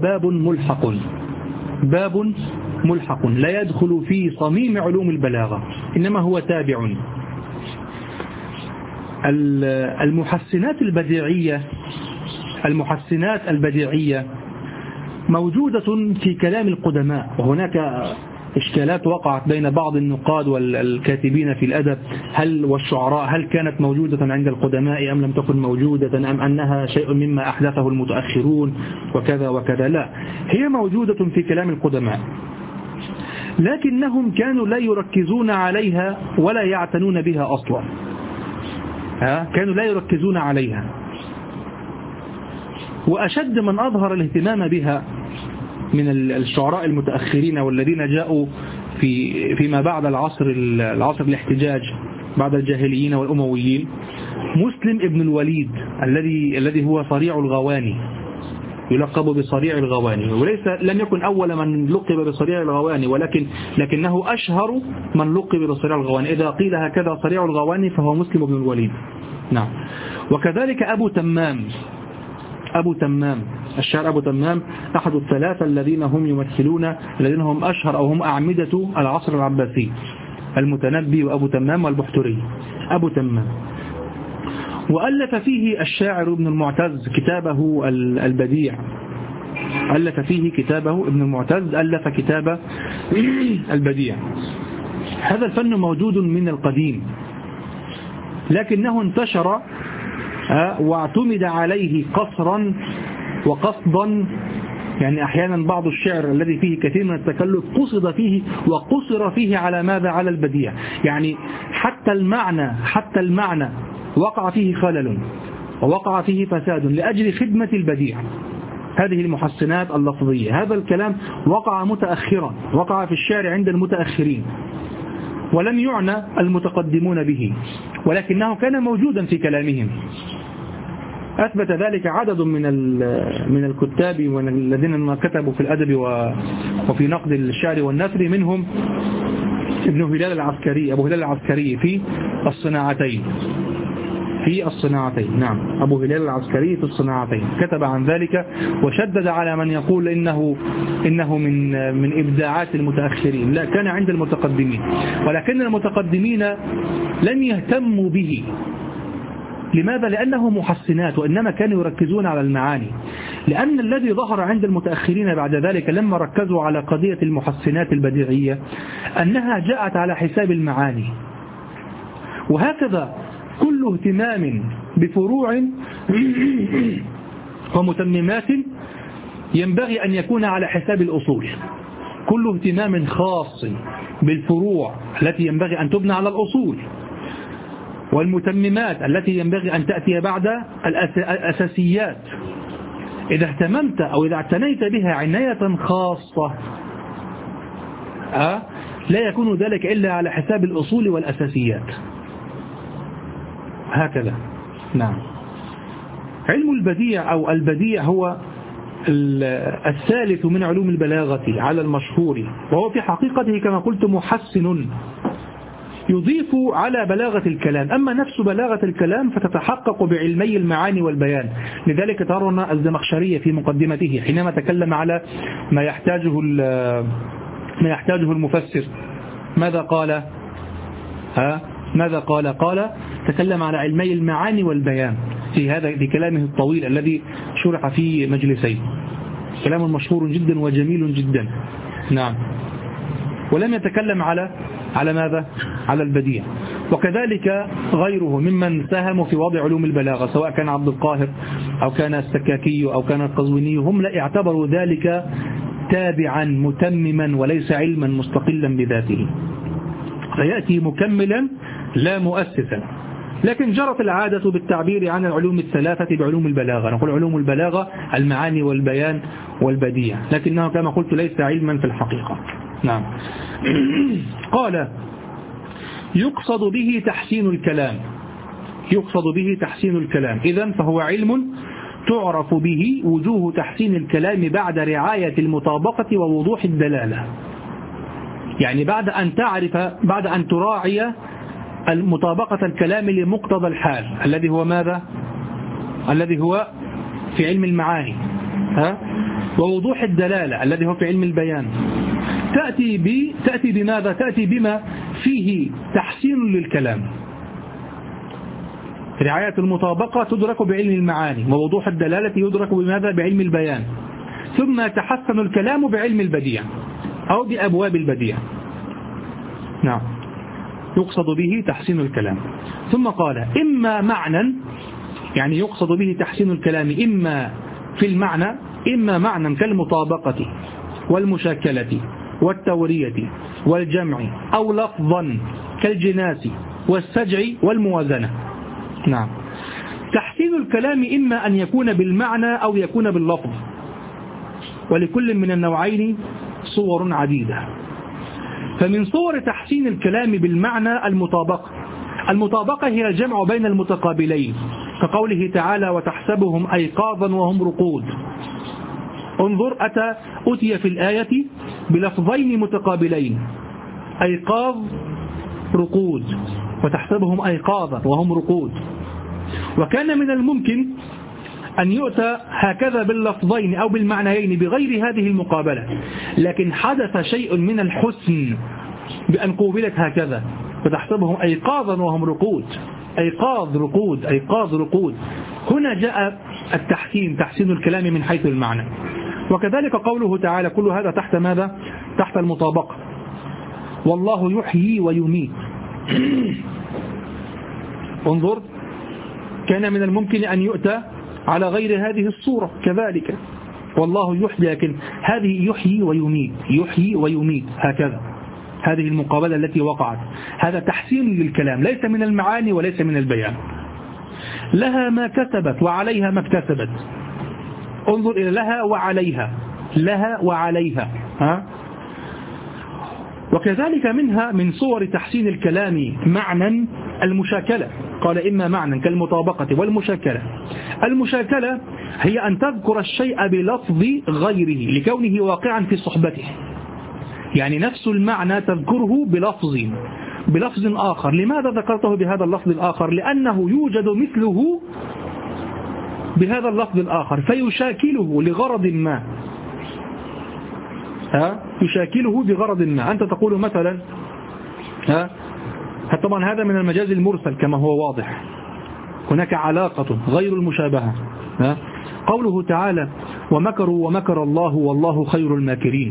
باب ملحق لا يدخل في صميم علوم البلاغة، إنما هو تابع. المحسنات البديعية موجودة في كلام القدماء، وهناك إشكالات وقعت بين بعض النقاد والكاتبين في الأدب والشعراء، هل كانت موجودة عند القدماء أم لم تكن موجودة، أم أنها شيء مما أحدثه المتأخرون وكذا وكذا. لا، هي موجودة في كلام القدماء، لكنهم كانوا لا يركزون عليها ولا يعتنون بها أصلا. كانوا لا يركزون عليها. وأشد من أظهر الاهتمام بها من الشعراء المتأخرين والذين جاءوا فيما بعد العصر الاحتجاج بعد الجاهليين والأمويين، مسلم ابن الوليد الذي هو صريع الغواني، يلقب بصريع الغواني، لم يكن أول من لقب بصريع الغواني، لكنه أشهر من لقب بصريع الغواني. إذا قيل هكذا صريع الغواني فهو مسلم ابن الوليد. نعم. وكذلك أبو تمام الشاعر أبو تمام أحد الثلاثة الذين هم أشهر أو هم أعمدة العصر العباسي، المتنبي وأبو تمام والبحتري. أبو تمام وألف فيه الشاعر ابن المعتز كتابه البديع، ألف كتاب البديع. هذا الفن موجود من القديم، لكنه انتشر واعتمد عليه قصرا وقصدا. يعني أحيانا بعض الشعر الذي فيه كثير من التكلف وقصر فيه على ماذا؟ على البديع. يعني حتى المعنى وقع فيه خلل ووقع فيه فساد لأجل خدمة البديع. هذه المحسنات اللفظية، هذا الكلام وقع متأخرا، وقع في الشعر عند المتأخرين، ولم يعنى المتقدمون به، ولكنه كان موجودا في كلامهم. أثبت ذلك عدد من الكتاب والذين كتبوا في الأدب وفي نقد الشعر والنثر، منهم أبو هلال العسكري في الصناعتين. نعم، أبو هلال العسكري في الصناعتين كتب عن ذلك، وشدد على من يقول إنه من إبداعات المتأخرين. لا، كان عند المتقدمين، ولكن المتقدمين لم يهتموا به. لماذا؟ لأنه محسنات، وإنما كانوا يركزون على المعاني. لأن الذي ظهر عند المتأخرين بعد ذلك لما ركزوا على قضية المحسنات البديعية أنها جاءت على حساب المعاني. وهكذا كل اهتمام بفروع ومتممات ينبغي أن يكون على حساب الأصول. كل اهتمام خاص بالفروع التي ينبغي أن تبنى على الأصول، والمتممات التي ينبغي أن تأتي بعد الأساسيات. إذا اهتممت أو إذا اعتنيت بها عناية خاصة لا يكون ذلك إلا على حساب الأصول والأساسيات. هكذا. نعم. علم البديع أو البديع هو الثالث من علوم البلاغة على المشهور، وهو في حقيقته كما قلت محسن يضيف على بلاغة الكلام. أما نفس بلاغة الكلام فتتحقق بعلمي المعاني والبيان. لذلك ترون الزمخشري في مقدمته حينما تكلم على ما يحتاجه المفسر ماذا قال؟ قال تكلم على علمي المعاني والبيان في كلامه الطويل الذي شرح في مجلسين، كلام مشهور جدا وجميل جدا. نعم. ولم يتكلم على ماذا؟ على البديع. وكذلك غيره ممن ساهموا في وضع علوم البلاغة، سواء كان عبد القاهر أو كان السكاكي أو كان القزويني، هم لا اعتبروا ذلك تابعا متمما وليس علما مستقلا بذاته، فيأتي مكملا لا مؤسسا. لكن جرت العادة بالتعبير عن العلوم الثلاثة بعلوم البلاغة، نقول علوم البلاغة المعاني والبيان والبديع، لكنه كما قلت ليس علما في الحقيقة. نعم. قال يقصد به تحسين الكلام. إذن فهو علم تعرف به وجوه تحسين الكلام بعد رعاية المطابقة ووضوح الدلالة. يعني بعد أن تراعي المطابقة الكلام لمقتضى الحال الذي هو ماذا؟ الذي هو في علم المعاني، ووضوح الدلالة الذي هو في علم البيان. تأتي بماذا؟ تأتي بما فيه تحسين للكلام. رعاية المطابقة تدرك بعلم المعاني، ووضوح الدلالة يدرك بماذا؟ بعلم البيان. ثم يتحسن الكلام بعلم البديع أو بأبواب البديع. نعم، يقصد به تحسين الكلام. ثم قال إما معنى، يعني يقصد به تحسين الكلام إما في المعنى، إما معنى كالمطابقة والمشاكلة والتورية والجمع، أو لفظا كالجناس والسجع والموازنة. نعم، تحسين الكلام إما أن يكون بالمعنى أو يكون باللفظ، ولكل من النوعين صور عديدة. فمن صور تحسين الكلام بالمعنى المطابقة هي الجمع بين المتقابلين، كقوله تعالى وتحسبهم أيقاظا وهم رقود. انظر، أتي في الآية بلفظين متقابلين، أيقاظ رقود، وتحسبهم أيقاظا وهم رقود. وكان من الممكن أن يؤتى هكذا باللفظين أو بالمعنيين بغير هذه المقابلة، لكن حدث شيء من الحسن بأن قوبلت هكذا، وتحسبهم أيقاظا وهم رقود، أيقاظ رقود، أيقاظ رقود. هنا جاء التحسين، تحسين الكلام من حيث المعنى. وكذلك قوله تعالى، كل هذا تحت ماذا؟ تحت المطابقة. والله يحيي ويميت. انظر، كان من الممكن أن يؤتى على غير هذه الصورة كذلك، والله يحيي، لكن هذه يحيي ويميت، يحيي ويميت هكذا، هذه المقابلة التي وقعت. هذا تحسين للكلام، ليس من المعاني وليس من البيان. لها ما كسبت وعليها ما اكتسبت. انظر إلى لها وعليها، لها وعليها. وكذلك منها من صور تحسين الكلام معنى المشاكلة. قال إما معنى كالمطابقة والمشاكلة. المشاكلة هي أن تذكر الشيء بلفظ غيره لكونه واقعا في صحبته، يعني نفس المعنى تذكره بلفظ آخر. لماذا ذكرته بهذا اللفظ الآخر؟ لأنه يوجد مثله بهذا اللفظ الآخر فيشاكله لغرض ما، يشاكله بغرض ما. أنت تقول مثلا، طبعا هذا من المجاز المرسل كما هو واضح، هناك علاقة غير المشابهة. قوله تعالى ومكروا ومكر الله والله خير الماكرين.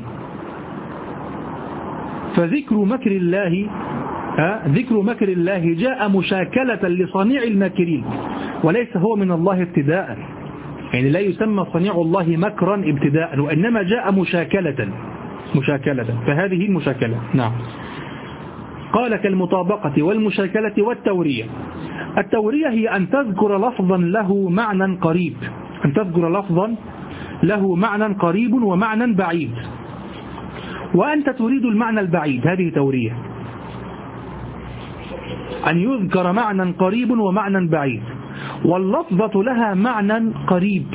فذكر مكر الله، ذكر مكر الله جاء مشاكلة لصنيع الماكرين، وليس هو من الله ابتداء، يعني لا يسمى صنيع الله مكرا ابتداء، وإنما جاء مشاكلة، فهذه المشاكلة. نعم. قال كالمطابقة والمشاكلة والتورية. التورية هي أن تذكر لفظا له معنى قريب، أن تذكر لفظا له معنى قريب ومعنى بعيد، وأنت تريد المعنى البعيد، هذه تورية. أن يذكر معنى قريب ومعنى بعيد، واللفظة لها معنى قريب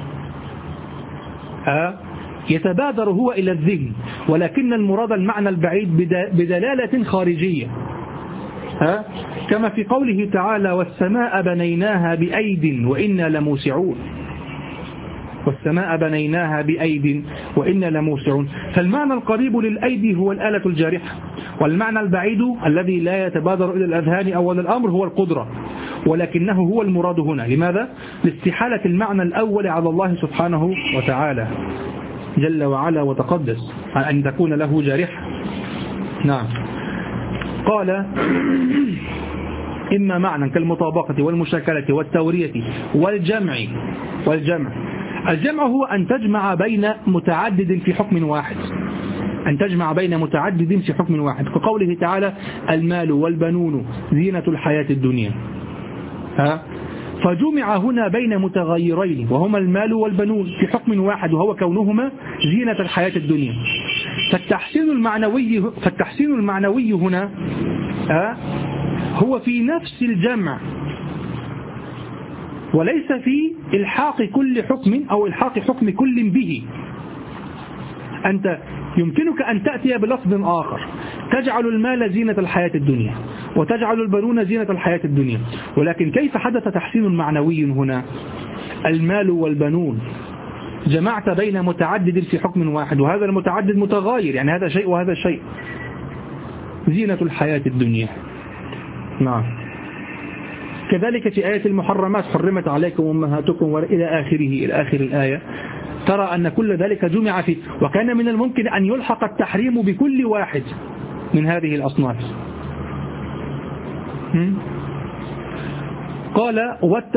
يتبادر هو إلى الذهن، ولكن المراد المعنى البعيد بدلالة خارجية، كما في قوله تعالى والسماء بنيناها بأيد وإنا لموسعون. والسماء بنيناها بأيد وإنا لموسعون. فالمعنى القريب للأيدي هو الآلة الجارحة، والمعنى البعيد الذي لا يتبادر إلى الأذهان أول الأمر هو القدرة، ولكنه هو المراد هنا. لماذا؟ لاستحالة المعنى الأول على الله سبحانه وتعالى جل وعلا وتقدس أن تكون له جارحة. نعم. قال إما معنى كالمطابقة والمشاكلة والتورية والجمع. الجمع هو أن تجمع بين متعدد في حكم واحد، أن تجمع بين متعدد في حكم واحد، كقوله تعالى المال والبنون زينة الحياة الدنيا. فجمع هنا بين متغيرين وهما المال والبنون في حكم واحد، وهو كونهما زينة الحياة الدنيا. فالتحسين المعنوي هنا هو في نفس الجمع، وليس في إلحاق كل حكم أو إلحاق حكم كل به. أنت يمكنك أن تأتي بلفظ آخر، تجعل المال زينة الحياة الدنيا وتجعل البنون زينة الحياة الدنيا، ولكن كيف حدث تحسين معنوي هنا؟ المال والبنون جمعت بين متعدد في حكم واحد، وهذا المتعدد متغاير، يعني هذا شيء وهذا شيء. زينة الحياة الدنيا. نعم. كذلك في آية المحرمات حرمت عليكم أمهاتكم إلى آخره، إلى آخر الآية، ترى أن كل ذلك جمع فيه، وكان من الممكن أن يلحق التحريم بكل واحد من هذه الأصناف. قال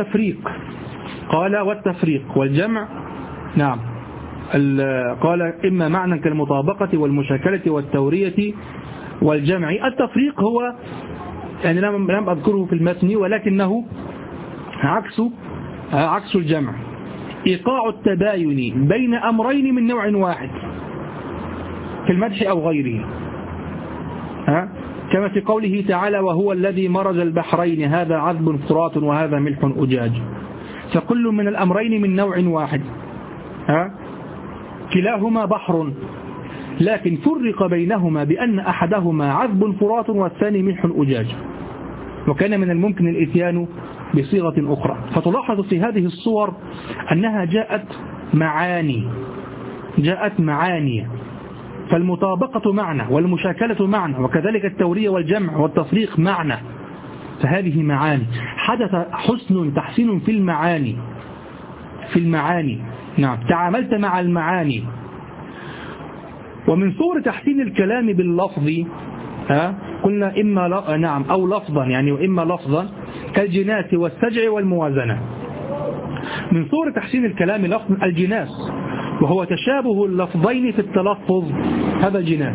والتفريق والجمع. نعم. قال إما معنى كالمطابقة والمشاكلة والتورية والجمع. التفريق هو يعني لم أذكره في المتن، ولكنه عكس الجمع، إيقاع التباين بين أمرين من نوع واحد في المدح أو غيره، كما في قوله تعالى وهو الذي مرج البحرين هذا عذب فرات وهذا ملح أجاج، فكل من الأمرين من نوع واحد، كلاهما بحر، لكن فرق بينهما بأن أحدهما عذب فرات والثاني ملح أجاج، وكان من الممكن الإتيان بصيغة أخرى. فتلاحظ في هذه الصور أنها جاءت معاني، فالمطابقة معنى والمشاكلة معنى، وكذلك التورية والجمع والتفريق معنى، فهذه معاني. حدث تحسين في المعاني. نعم، تعاملت مع المعاني. ومن صور تحسين الكلام باللفظ قلنا إما أو لفظا، يعني وإما لفظا كالجناس والسجع والموازنة. من صور تحسين الكلام لفظ الجناس، وهو تشابه اللفظين في التلفظ، هذا الجناس.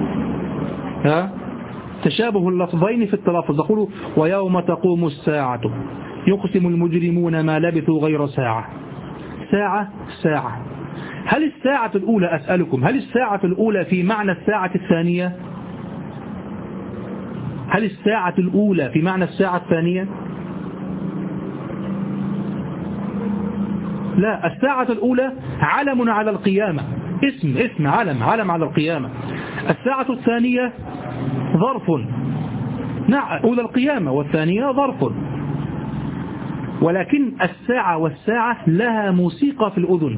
تشابه اللفظين في التلفظ، يقول ويوم تقوم الساعة يقسم المجرمون ما لبثوا غير ساعة. ساعة. هل الساعة الأولى، أسألكم، هل الساعة الأولى في معنى الساعة الثانية؟ هل الساعة الأولى في معنى الساعة الثانية؟ لا، الساعة الأولى علم على القيامة، اسم علم على القيامة. الساعة الثانية ظرف، أولى القيامة والثانية ظرف، ولكن الساعة والساعة لها موسيقى في الأذن.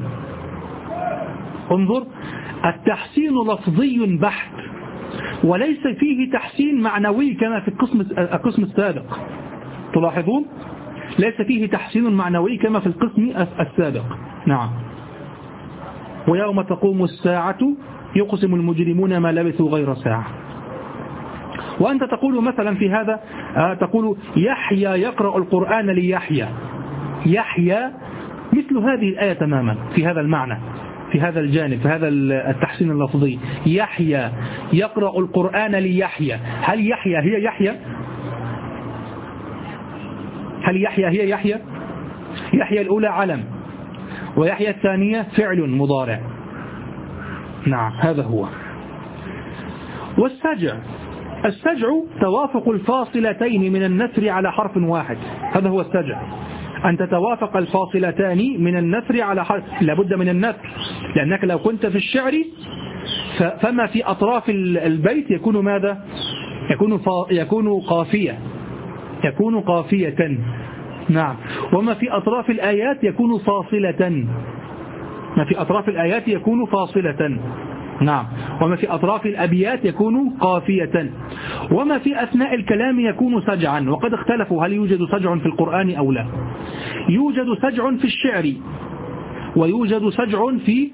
انظر، التحسين لفظي بحت، وليس فيه تحسين معنوي كما في القسم السابق. تلاحظون، ليس فيه تحسين معنوي كما في القسم السابق. نعم. ويوم تقوم الساعة يقسم المجرمون ما لبثوا غير ساعة. وأنت تقول مثلا في هذا، تقول يحيى يقرأ القرآن ليحيى. يحيى مثل هذه الآية تماما في هذا المعنى، في هذا الجانب، في هذا التحسين اللفظي. يحيى يقرأ القرآن ليحيى. هل يحيى هي يحيى؟ هل يحيى هي يحيى؟ يحيى الأولى علم، ويحيى الثانية فعل مضارع. نعم، هذا هو. السجع توافق الفاصلتين من النثر على حرف واحد، هذا هو السجع، أن تتوافق الفاصلتان من النثر على حرف. لابد من النثر، لأنك لو كنت في الشعر فما في أطراف البيت يكون ماذا؟ يكون قافية. نعم. وما في أطراف الآيات يكون فاصلة. ما في أطراف الآيات يكون فاصلة. نعم. وما في أطراف الأبيات يكون قافية. وما في أثناء الكلام يكون سجعا. وقد اختلفوا هل يوجد سجع في القرآن أو لا. يوجد سجع في الشعر، ويوجد سجع في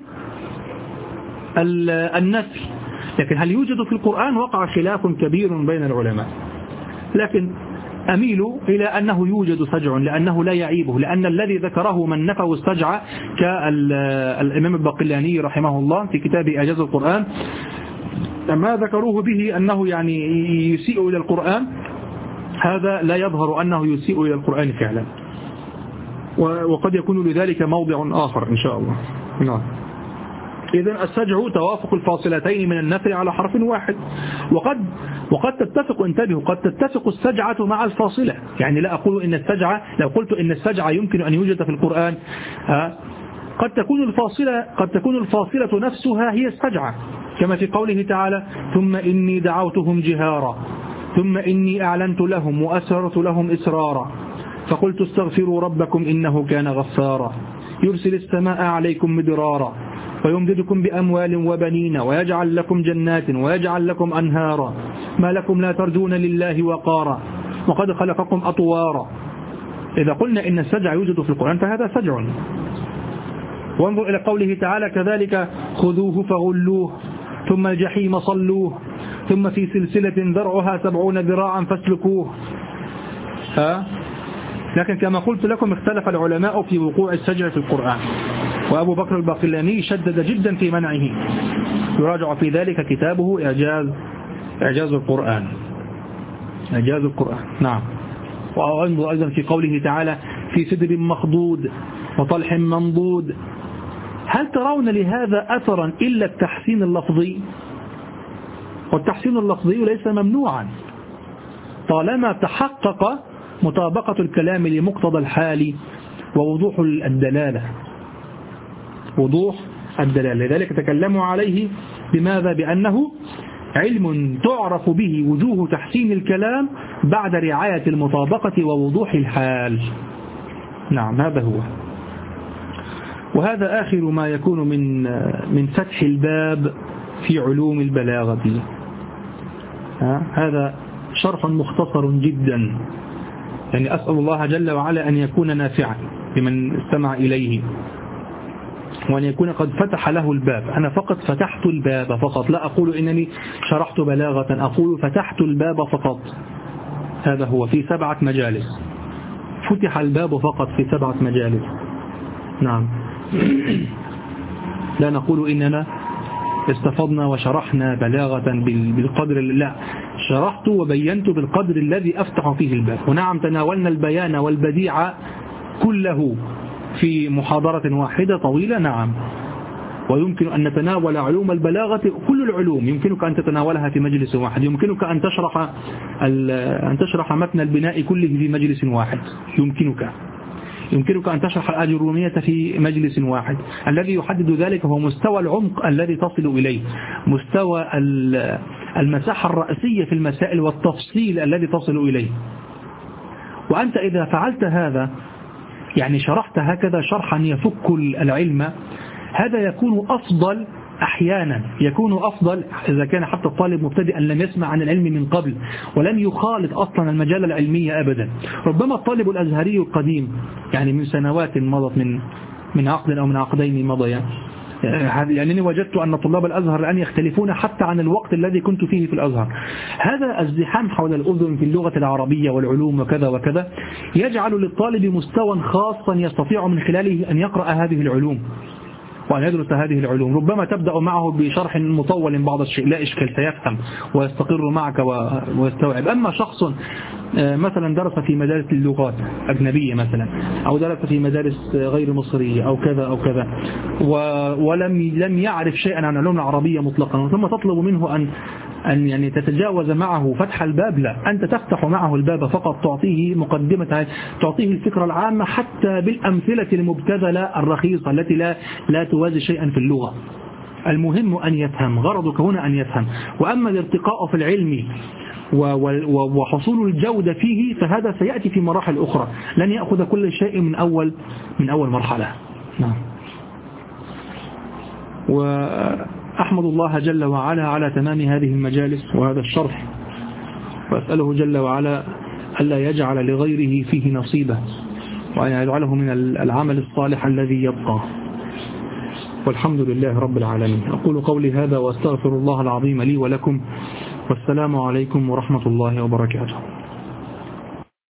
النثر، لكن هل يوجد في القرآن؟ وقع خلاف كبير بين العلماء، لكن أميل إلى أنه يوجد سجع، لأنه لا يعيبه، لأن الذي ذكره من نفوا السجع كالإمام الباقلاني رحمه الله في كتاب إعجاز القرآن، ما ذكروه به أنه يعني يسيء إلى القرآن، هذا لا يظهر أنه يسيء إلى القرآن فعلا، وقد يكون لذلك موضع آخر إن شاء الله. نعم. إذن السجع توافق الفاصلتين من النثر على حرف واحد. وقد تتفق، انتبهوا، قد تتفق السجعة مع الفاصلة. يعني لا أقول إن السجعة، لو قلت إن السجعة يمكن أن يوجد في القرآن، قد تكون الفاصلة نفسها هي السجعة، كما في قوله تعالى: ثم إني دعوتهم جهارا، ثم إني أعلنت لهم وأسررت لهم إسرارا، فقلت استغفروا ربكم إنه كان غفارا، يرسل السماء عليكم مدرارا، ويمددكم بأموال وبنين، ويجعل لكم جنات ويجعل لكم أنهارا، ما لكم لا ترجون لله وقارا، وقد خلقكم أطوارا. إذا قلنا إن السجع يوجد في القرآن فهذا سجع. وانظر إلى قوله تعالى: كذلك خذوه فغلوه ثم الجحيم صلوه ثم في سلسلة ذرعها 70 ذراعا فاسلكوه. لكن كما قلت لكم اختلف العلماء في وقوع السجع في القرآن، وأبو بكر الباقلاني شدد جدا في منعه، يراجع في ذلك كتابه إعجاز القرآن. إعجاز القرآن، نعم. وأنظر أيضا في قوله تعالى: في سدر مخضود وطلح منضود. هل ترون لهذا أثرا إلا التحسين اللفظي؟ والتحسين اللفظي ليس ممنوعا طالما تحقق مطابقة الكلام لمقتضى الحال ووضوح الدلالة. وضوح الدلالة، لذلك تكلموا عليه بماذا؟ بأنه علم تعرف به وجوه تحسين الكلام بعد رعاية المطابقة ووضوح الحال. نعم، هذا هو. وهذا آخر ما يكون من فتح الباب في علوم البلاغة. هذا شرح مختصر جدا، يعني أسأل الله جل وعلا أن يكون نافعا لمن استمع إليه، وأن يكون قد فتح له الباب. أنا فقط فتحت الباب فقط، لا أقول إنني شرحت بلاغة، أقول فتحت الباب فقط. هذا هو، في 7 مجالس فتح الباب فقط، في 7 مجالس. نعم. لا نقول إننا استفضنا وشرحنا بلاغة بالقدر، لا، شرحت وبينت بالقدر الذي أفتح فيه الباب. ونعم، تناولنا البيان والبديع كله في محاضرة واحدة طويلة، نعم. ويمكن أن نتناول علوم البلاغة، كل العلوم يمكنك أن تتناولها في مجلس واحد. يمكنك أن تشرح متن البناء كله في مجلس واحد. يمكنك أن تشرح الأجرومية في مجلس واحد. الذي يحدد ذلك هو مستوى العمق الذي تصل إليه، مستوى المساحة الرئيسية في المسائل والتفصيل الذي تصل إليه. وأنت إذا فعلت هذا، يعني شرحت هكذا شرحا يفك العلم، هذا يكون أفضل أحيانا، يكون أفضل إذا كان حتى الطالب مبتدئا لم يسمع عن العلم من قبل ولم يخالط أصلا المجال العلمية أبدا. ربما الطالب الأزهري القديم، يعني من سنوات مضت، من عقد أو من عقدين مضيا، يعني وجدت أن طلاب الأزهر الآن يختلفون حتى عن الوقت الذي كنت فيه في الأزهر. هذا الزحام حول الأذن في اللغة العربية والعلوم وكذا وكذا يجعل للطالب مستوى خاصا يستطيع من خلاله أن يقرأ هذه العلوم وأن يدرس هذه العلوم. ربما تبدأ معه بشرح مطول بعض الشيء، لا إشكال، سيفهم ويستقر معك ويستوعب. أما شخص مثلا درس في مدارس اللغات أجنبية مثلا، أو درس في مدارس غير مصرية أو كذا أو كذا، ولم يعرف شيئا عن العلوم العربية مطلقا، ثم تطلب منه أن يعني تتجاوز معه فتح الباب، لا، أنت تفتح معه الباب فقط، تعطيه مقدمة، تعطيه الفكرة العامة حتى بالأمثلة المبتذلة الرخيصة التي لا توازي شيئا في اللغة. المهم أن يفهم، غرضك هنا أن يفهم. وأما الارتقاء في العلم وحصول الجودة فيه فهذا سيأتي في مراحل أخرى، لن يأخذ كل شيء من أول مرحلة. نعم. وأحمد الله جل وعلا على تمام هذه المجالس وهذا الشرح، وأسأله جل وعلا ألا يجعل لغيره فيه نصيبه، وأن يجعله من العمل الصالح الذي يبقى. والحمد لله رب العالمين. أقول قولي هذا وأستغفر الله العظيم لي ولكم، والسلام عليكم ورحمة الله وبركاته.